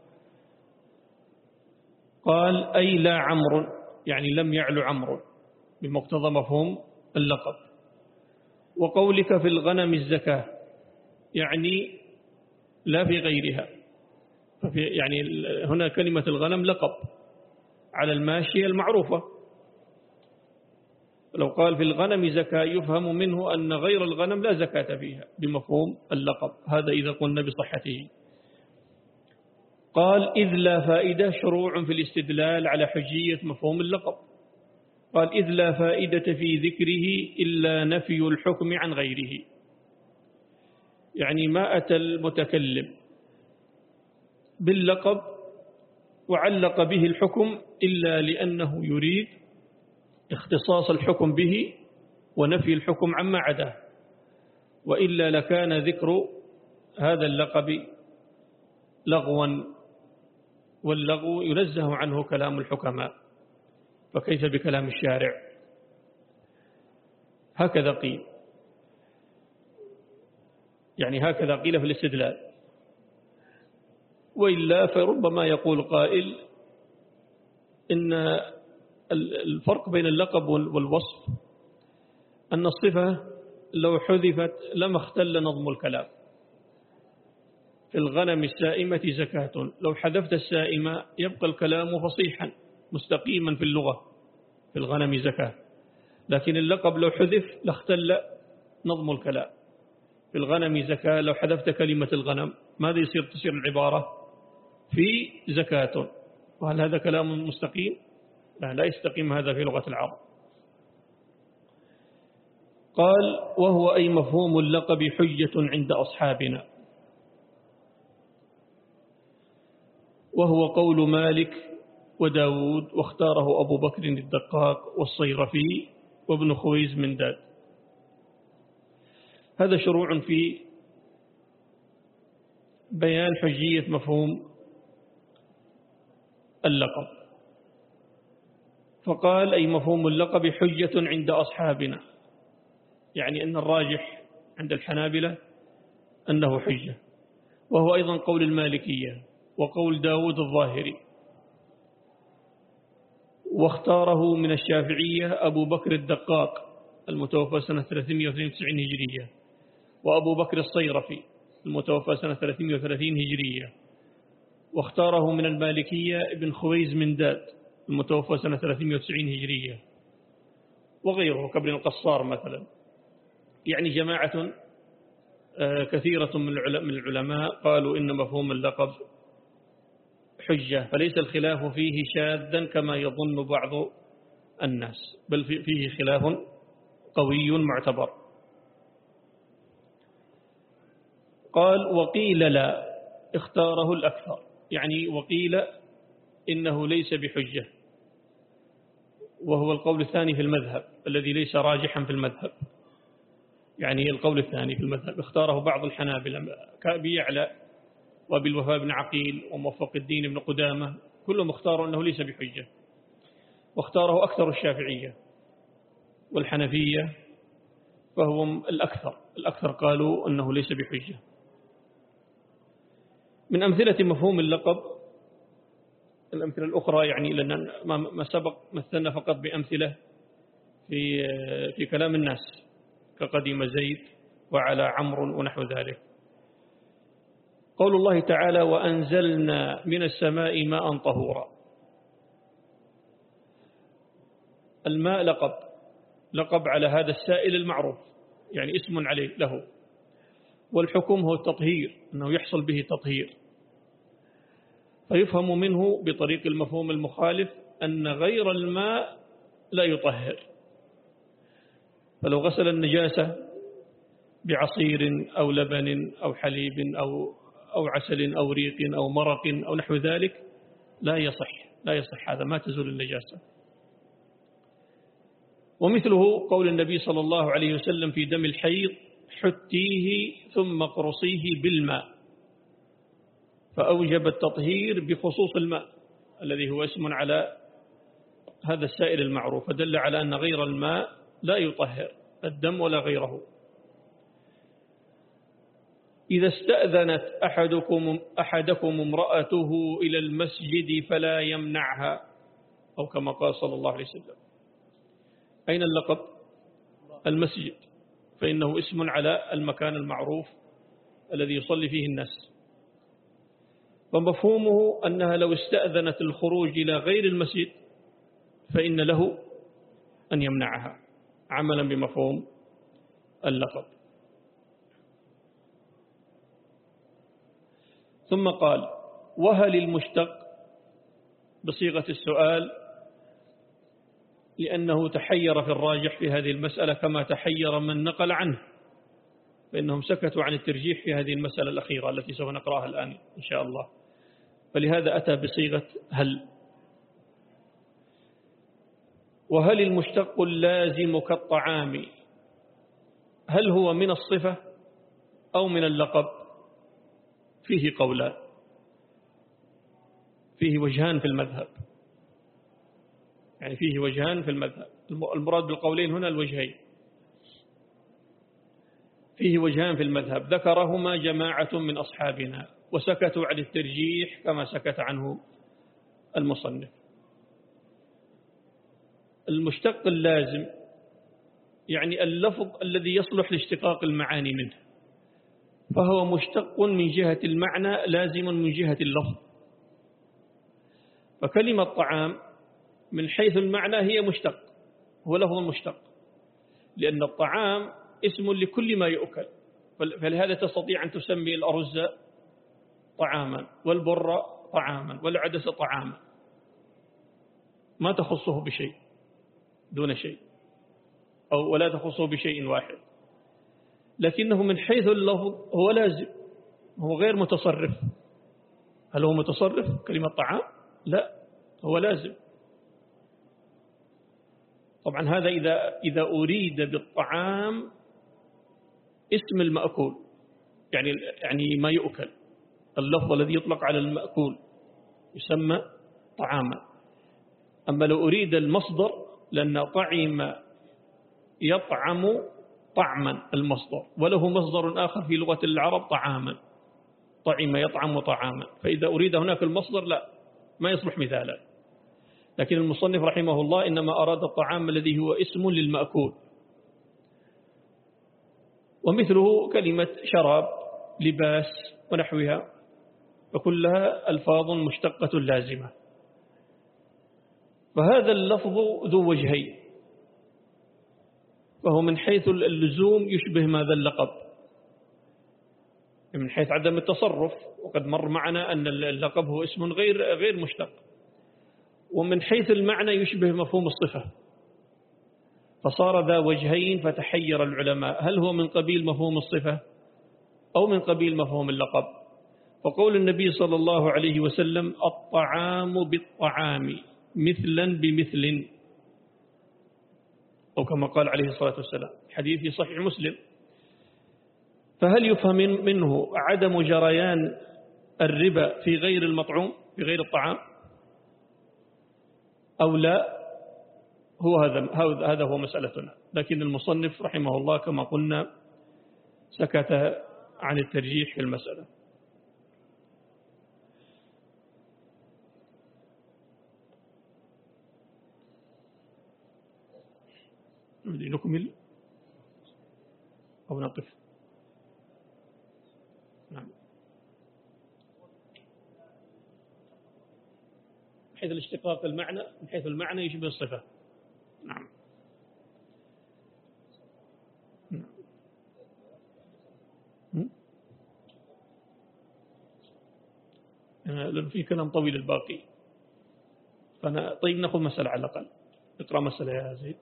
قال أي لا عمرو، يعني لم يعلو عمرو بمقتضى مفهوم اللقب. وقولك في الغنم الزكاة، يعني لا في غيرها، ففي يعني هنا كلمة الغنم لقب على الماشية المعروفة، لو قال في الغنم زكاة يفهم منه أن غير الغنم لا زكاة فيها بمفهوم اللقب، هذا إذا قلنا بصحته. قال إذ لا فائدة شروع في الاستدلال على حجية مفهوم اللقب. قال إذ لا فائدة في ذكره إلا نفي الحكم عن غيره، يعني ما أتى المتكلم باللقب وعلق به الحكم إلا لأنه يريد اختصاص الحكم به ونفي الحكم عما عداه، وإلا لكان ذكر هذا اللقب لغوا، واللغو ينزه عنه كلام الحكماء، فكيف بكلام الشارع؟ هكذا قيل، يعني هكذا قيل في الاستدلال. وإلا فربما يقول قائل إن الفرق بين اللقب والوصف أن الصفة لو حذفت لما اختل نظم الكلام. في الغنم السائمة زكاة، لو حذفت السائمة يبقى الكلام فصيحا مستقيما في اللغة، في الغنم زكاة. لكن اللقب لو حذف لاختل نظم الكلام. في الغنم زكاة لو حذفت كلمة الغنم ماذا يصير؟ تصير العبارة في زكاة، وهل هذا كلام مستقيم؟ لا, لا يستقيم هذا في لغة العرب. قال وهو أي مفهوم اللقب حجة عند أصحابنا، وهو قول مالك وداود، واختاره أبو بكر الدقاق والصيرفي وابن خويز من داد. هذا شروع في بيان حجية مفهوم اللقب. فقال أي مفهوم اللقب حجة عند أصحابنا، يعني أن الراجح عند الحنابلة أنه حجة، وهو أيضا قول المالكية وقول داود الظاهري. واختاره من الشافعية أبو بكر الدقاق المتوفى سنة ثلاثمائة واثنين وتسعين هجرية، وأبو بكر الصيرفي المتوفى سنة ثلاثمائة وثلاثين هجرية. واختاره من المالكية ابن خويز من داد المتوفى سنة ثلاثمائة وتسعين هجرية، وغيره كابن القصار مثلا. يعني جماعة كثيرة من العلماء قالوا إن مفهوم اللقب حجة، فليس الخلاف فيه شاذا كما يظن بعض الناس، بل فيه خلاف قوي معتبر. قال وقيل لا، اختاره الأكثر، يعني وقيل إنه ليس بحجة، وهو القول الثاني في المذهب الذي ليس راجحا في المذهب، يعني القول الثاني في المذهب اختاره بعض الحنابلة كأبي يعلى وأبي الوفاء بن عقيل وموفق الدين بن قدامة، كلهم اختاروا أنه ليس بحجة. واختاره أكثر الشافعية والحنفية، فهم الأكثر الأكثر قالوا أنه ليس بحجة. من أمثلة مفهوم اللقب الأمثلة الأخرى، يعني لأن ما سبق مثلنا فقط بأمثلة في في كلام الناس كقديم زيد وعلى عمرو ونحو ذلك. قول الله تعالى: وأنزلنا من السماء ماء طهورا. الماء لقب لقب على هذا السائل المعروف، يعني اسم عليه له، والحكم هو التطهير، أنه يحصل به تطهير، فيفهم منه بطريق المفهوم المخالف أن غير الماء لا يطهر. فلو غسل النجاسة بعصير أو لبن أو حليب أو أو عسل أو ريق أو مرق أو نحو ذلك لا يصح لا يصح هذا، ما تزول النجاسة. ومثله قول النبي صلى الله عليه وسلم في دم الحيض: حتيه ثم اقرصيه بالماء، فأوجب التطهير بخصوص الماء الذي هو اسم على هذا السائل المعروف، فدل على أن غير الماء لا يطهر الدم ولا غيره. إذا استأذنت أحدكم أحدكم امرأته إلى المسجد فلا يمنعها، أو كما قال صلى الله عليه وسلم. أين اللقب؟ المسجد، فإنه اسم على المكان المعروف الذي يصلي فيه الناس. ومفهومه أنها لو استأذنت الخروج إلى غير المسجد فإن له أن يمنعها عملا بمفهوم اللقب. ثم قال: وهل المشتق بصيغة السؤال، لأنه تحير في الراجح في هذه المسألة كما تحير من نقل عنه، فإنهم سكتوا عن الترجيح في هذه المسألة الأخيرة التي سوف نقرأها الآن إن شاء الله، فلهذا أتى بصيغة هل. وهل المشتق اللازم كالطعام، هل هو من الصفة أو من اللقب؟ فيه قولان، فيه وجهان في المذهب، يعني فيه وجهان في المذهب. المراد بالقولين هنا الوجهين. فيه وجهان في المذهب ذكرهما جماعة من أصحابنا وسكتوا عن الترجيح كما سكت عنه المصنف. المشتق اللازم يعني اللفظ الذي يصلح لاشتقاق المعاني منه، فهو مشتق من جهة المعنى لازم من جهة اللفظ. فكلمة طعام من حيث المعنى هي مشتق، هو لفظ مشتق، لأن الطعام اسم لكل ما يؤكل، فلهذا تستطيع أن تسمي الأرز طعاما والبر طعاما والعدس طعاما، ما تخصه بشيء دون شيء، أو ولا تخصه بشيء واحد. لكنه من حيث اللفظ هو لازم، هو غير متصرف. هل هو متصرف كلمة طعام؟ لا، هو لازم. طبعا هذا إذا إذا أريد بالطعام اسم المأكول، يعني يعني ما يؤكل، اللفظ الذي يطلق على المأكول يسمى طعاما. أما لو أريد المصدر، لأن طعم يطعم طعما المصدر، وله مصدر آخر في لغة العرب طعاما، طعم يطعم طعاما، فإذا أريد هناك المصدر لا، ما يصلح مثالا. لكن المصنف رحمه الله إنما أراد الطعام الذي هو اسم للمأكول. ومثله كلمة شراب، لباس ونحوها، فكلها ألفاظ مشتقة لازمة. فهذا اللفظ ذو وجهين، وهو من حيث اللزوم يشبه ماذا اللقب، من حيث عدم التصرف، وقد مر معنا أن اللقب هو اسم غير غير مشتق. ومن حيث المعنى يشبه مفهوم الصفة، فصار ذا وجهين فتحير العلماء، هل هو من قبيل مفهوم الصفة أو من قبيل مفهوم اللقب؟ فقول النبي صلى الله عليه وسلم: الطعام بالطعام مثلا بمثل، أو كما قال عليه الصلاة والسلام، حديث في صحيح مسلم. فهل يفهم منه عدم جريان الربا في غير المطعوم، في غير الطعام، أو لا؟ هو هذا هذا هو مسألتنا. لكن المصنف رحمه الله كما قلنا سكت عن الترجيح في المسألة. نكمل أو نقف؟ نعم. من حيث الاشتقاق المعنى، من حيث المعنى يشبه الصفة. نعم. لأن في كلام طويل الباقي، فأنا طيب نأخذ مسألة على الأقل. اقرأ مسألة يا زيد.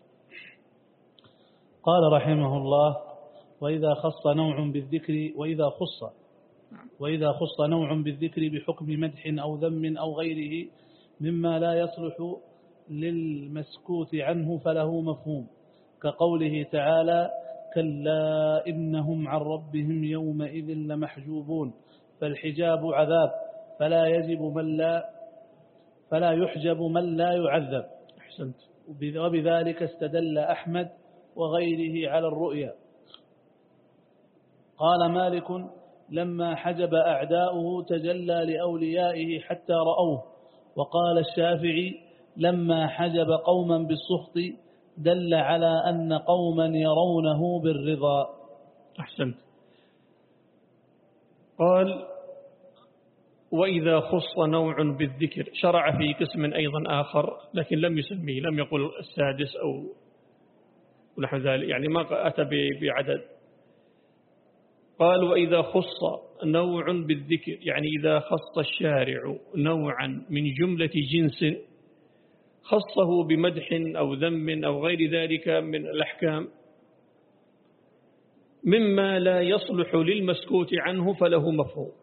قال رحمه الله: وإذا خص نوع بالذكر وإذا خص وإذا خص نوع بالذكر بحكم مدح أو ذم أو غيره مما لا يصلح للمسكوت عنه فله مفهوم، كقوله تعالى: كلا إنهم عن ربهم يومئذ لمحجوبون، فالحجاب عذاب، فلا يجب من لا فلا يحجب من لا يعذب. أحسنت. وبذلك استدل أحمد وغيره على الرؤيا. قال مالك: لما حجب أعداؤه تجلى لأوليائه حتى رأوه. وقال الشافعي: لما حجب قوما بالسخط دل على أن قوما يرونه بالرضا. أحسنت. قال: وإذا خص نوع بالذكر، شرع في قسم أيضا آخر لكن لم يسميه، لم يقل السادس أو نحو ذلك، يعني ما أتى بعدد. قال: وإذا خص نوع بالذكر، يعني إذا خص الشارع نوعا من جملة جنس خصه بمدح أو ذم أو غير ذلك من الأحكام مما لا يصلح للمسكوت عنه فله مفهوم.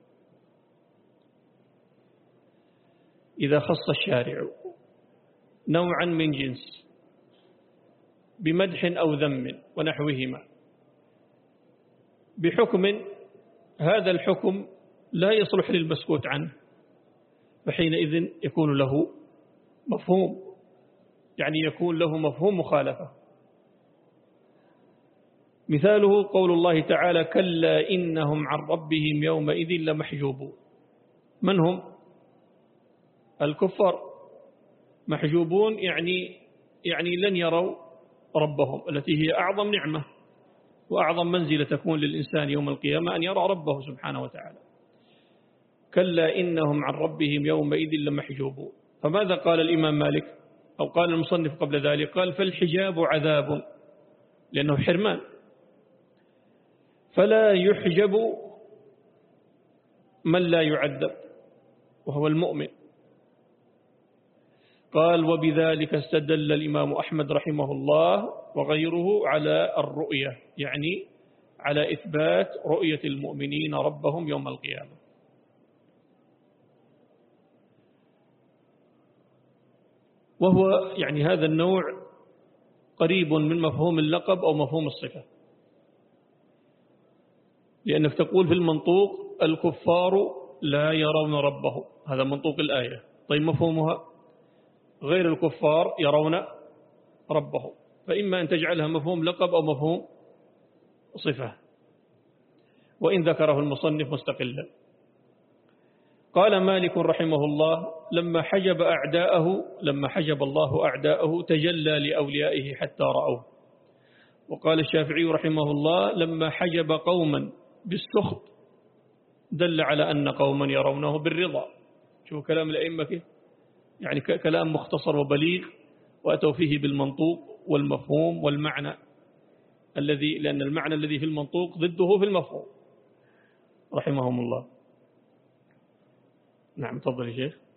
إذا خص الشارع نوعا من جنس بمدح أو ذم ونحوهما بحكم، هذا الحكم لا يصلح للمسكوت عنه، فحينئذ يكون له مفهوم، يعني يكون له مفهوم مخالفة. مثاله قول الله تعالى: كلا إنهم عن ربهم يومئذ لمحجوبون. من هم؟ الكفار. محجوبون يعني يعني لن يروا ربهم، التي هي أعظم نعمة وأعظم منزلة تكون للإنسان يوم القيامة، أن يرى ربه سبحانه وتعالى. كلا إنهم عن ربهم يومئذ لمحجوبون. فماذا قال الإمام مالك أو قال المصنف قبل ذلك؟ قال: فالحجاب عذاب، لأنه حرمان، فلا يحجب من لا يعذب وهو المؤمن. قال: وبذلك استدل الإمام أحمد رحمه الله وغيره على الرؤية، يعني على إثبات رؤية المؤمنين ربهم يوم القيامة. وهو يعني هذا النوع قريب من مفهوم اللقب أو مفهوم الصفة، لأنك تقول في المنطوق: الكفار لا يرون ربهم، هذا منطوق الآية. طيب مفهومها: غير الكفار يرون ربهم، فإما أن تجعلها مفهوم لقب أو مفهوم صفة، وإن ذكره المصنف مستقلا. قال مالك رحمه الله: لما حجب أعداءه لما حجب الله أعداءه تجلى لأوليائه حتى رأوه. وقال الشافعي رحمه الله: لما حجب قوما بالسخط دل على أن قوما يرونه بالرضا. شوف كلام الأئمة كيف، يعني كلام مختصر وبليغ، وأتوا فيه بالمنطوق والمفهوم والمعنى الذي، لأن المعنى الذي في المنطوق ضده في المفهوم رحمهم الله. نعم تفضل يا شيخ.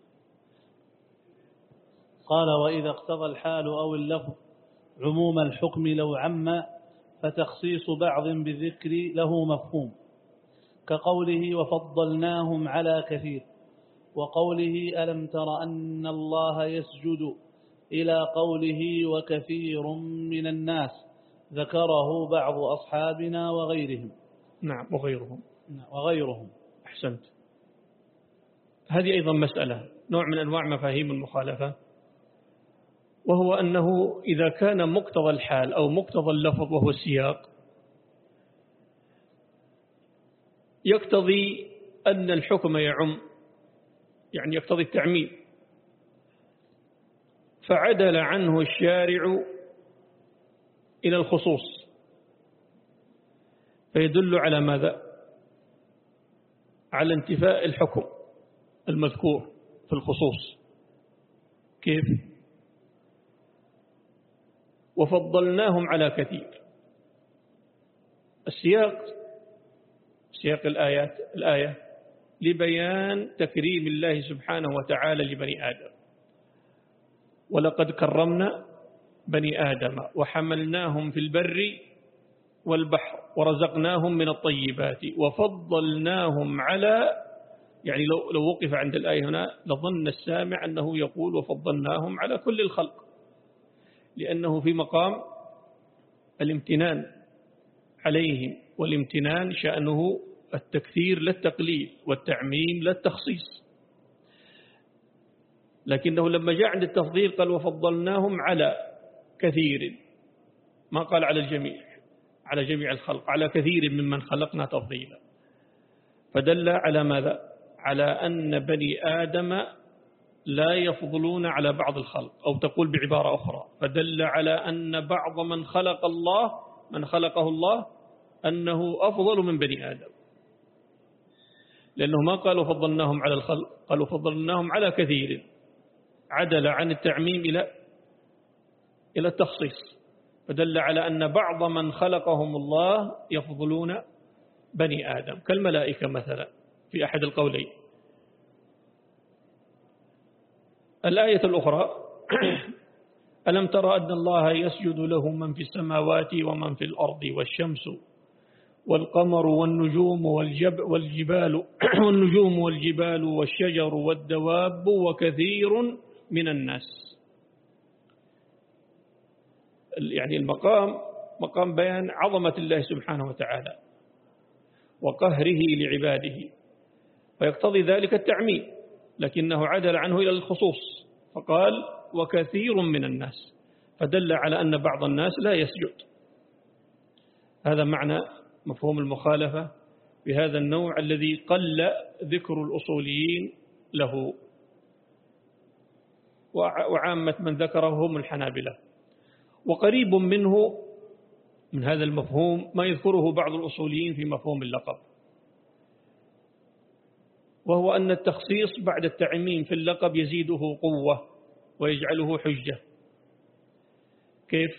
قال: وإذا اقتضى الحال أو اللفظ عموم الحكم لو عم فتخصيص بعض بالذكر له مفهوم، كقوله: وفضلناهم على كثير، وقوله: ألم تر أن الله يسجد، إلى قوله: وكثير من الناس، ذكره بعض أصحابنا وغيرهم. نعم وغيرهم وغيرهم أحسنت. هذه أيضا مسألة، نوع من أنواع مفاهيم المخالفة، وهو أنه إذا كان مقتضى الحال أو مقتضى اللفظ وهو السياق يقتضي أن الحكم يعم، يعني يقتضي التعميم، فعدل عنه الشارع إلى الخصوص، فيدل على ماذا؟ على انتفاء الحكم المذكور في الخصوص. كيف؟ وفضلناهم على كثير. السياق سياق الآيات الآية لبيان تكريم الله سبحانه وتعالى لبني آدم. ولقد كرمنا بني آدم وحملناهم في البر والبحر ورزقناهم من الطيبات وفضلناهم على، يعني لو, لو وقف عند الآية هنا لظن السامع أنه يقول وفضلناهم على كل الخلق، لأنه في مقام الامتنان عليهم، والامتنان شأنه التكثير لا التقليل والتعميم لا التخصيص. لكنه لما جاء عند التفضيل قال وفضلناهم على كثير، ما قال على الجميع، على جميع الخلق، على كثير ممن خلقنا تفضيلا. فدل على ماذا؟ على أن بني آدم لا يفضلون على بعض الخلق، أو تقول بعبارة أخرى فدل على أن بعض من خلق الله من خلقه الله أنه أفضل من بني آدم، لأنه ما قالوا فضلناهم على الخلق، قالوا فضلناهم على كثير، عدل عن التعميم إلى إلى التخصيص. فدل على أن بعض من خلقهم الله يفضلون بني آدم كالملائكة مثلا في أحد القولين. الآية الأخرى ألم ترى أن الله يسجد له من في السماوات ومن في الأرض والشمس والقمر والنجوم والجب والجبال والنجوم والجبال والشجر والدواب وكثير من الناس. يعني المقام مقام بيان عظمة الله سبحانه وتعالى وقهره لعباده، فيقتضي ذلك التعميم، لكنه عدل عنه إلى الخصوص فقال وكثير من الناس، فدل على أن بعض الناس لا يسجد. هذا معنى مفهوم المخالفة بهذا النوع الذي قل ذكر الأصوليين له، وعامة من ذكره هم الحنابلة. وقريب منه من هذا المفهوم ما يذكره بعض الأصوليين في مفهوم اللقب، وهو أن التخصيص بعد التعميم في اللقب يزيده قوة ويجعله حجة. كيف؟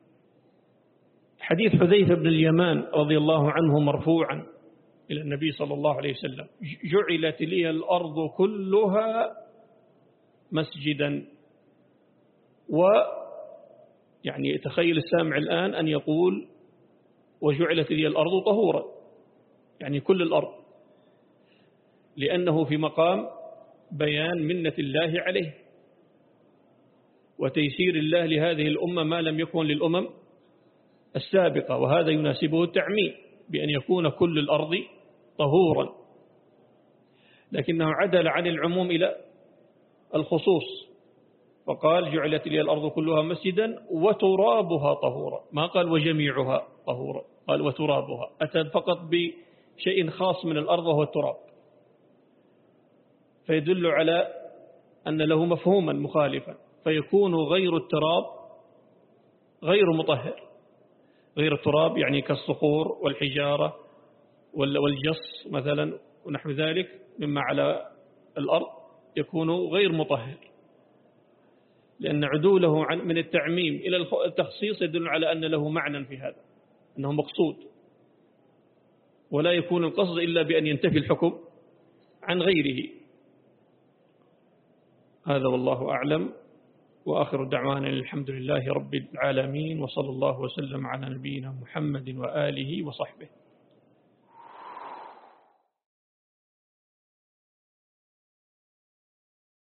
حديث حذيفة بن اليمان رضي الله عنه مرفوعا إلى النبي صلى الله عليه وسلم: جعلت لي الأرض كلها مسجدا. ويعني يتخيل السامع الآن أن يقول وجعلت لي الأرض طهورا، يعني كل الأرض، لأنه في مقام بيان منة الله عليه وتيسير الله لهذه الأمة ما لم يكن للأمم السابقة، وهذا يناسبه التعميم بأن يكون كل الأرض طهورا، لكنه عدل عن العموم إلى الخصوص فقال جعلت لي الأرض كلها مسجدا وترابها طهورا، ما قال وجميعها طهورا، قال وترابها، أتى فقط بشيء خاص من الأرض وهو التراب، فيدل على أن له مفهوما مخالفا، فيكون غير التراب غير مطهر. غير التراب يعني كالصخور والحجارة والجص مثلا ونحو ذلك مما على الأرض يكون غير مطهر، لأن عدوله عن من التعميم إلى التخصيص يدل على أن له معنى في هذا، أنه مقصود، ولا يكون القصد إلا بأن ينتفي الحكم عن غيره. هذا والله أعلم، وآخر دعوانا الحمد لله رب العالمين، وصلى الله وسلم على نبينا محمد وآله وصحبه.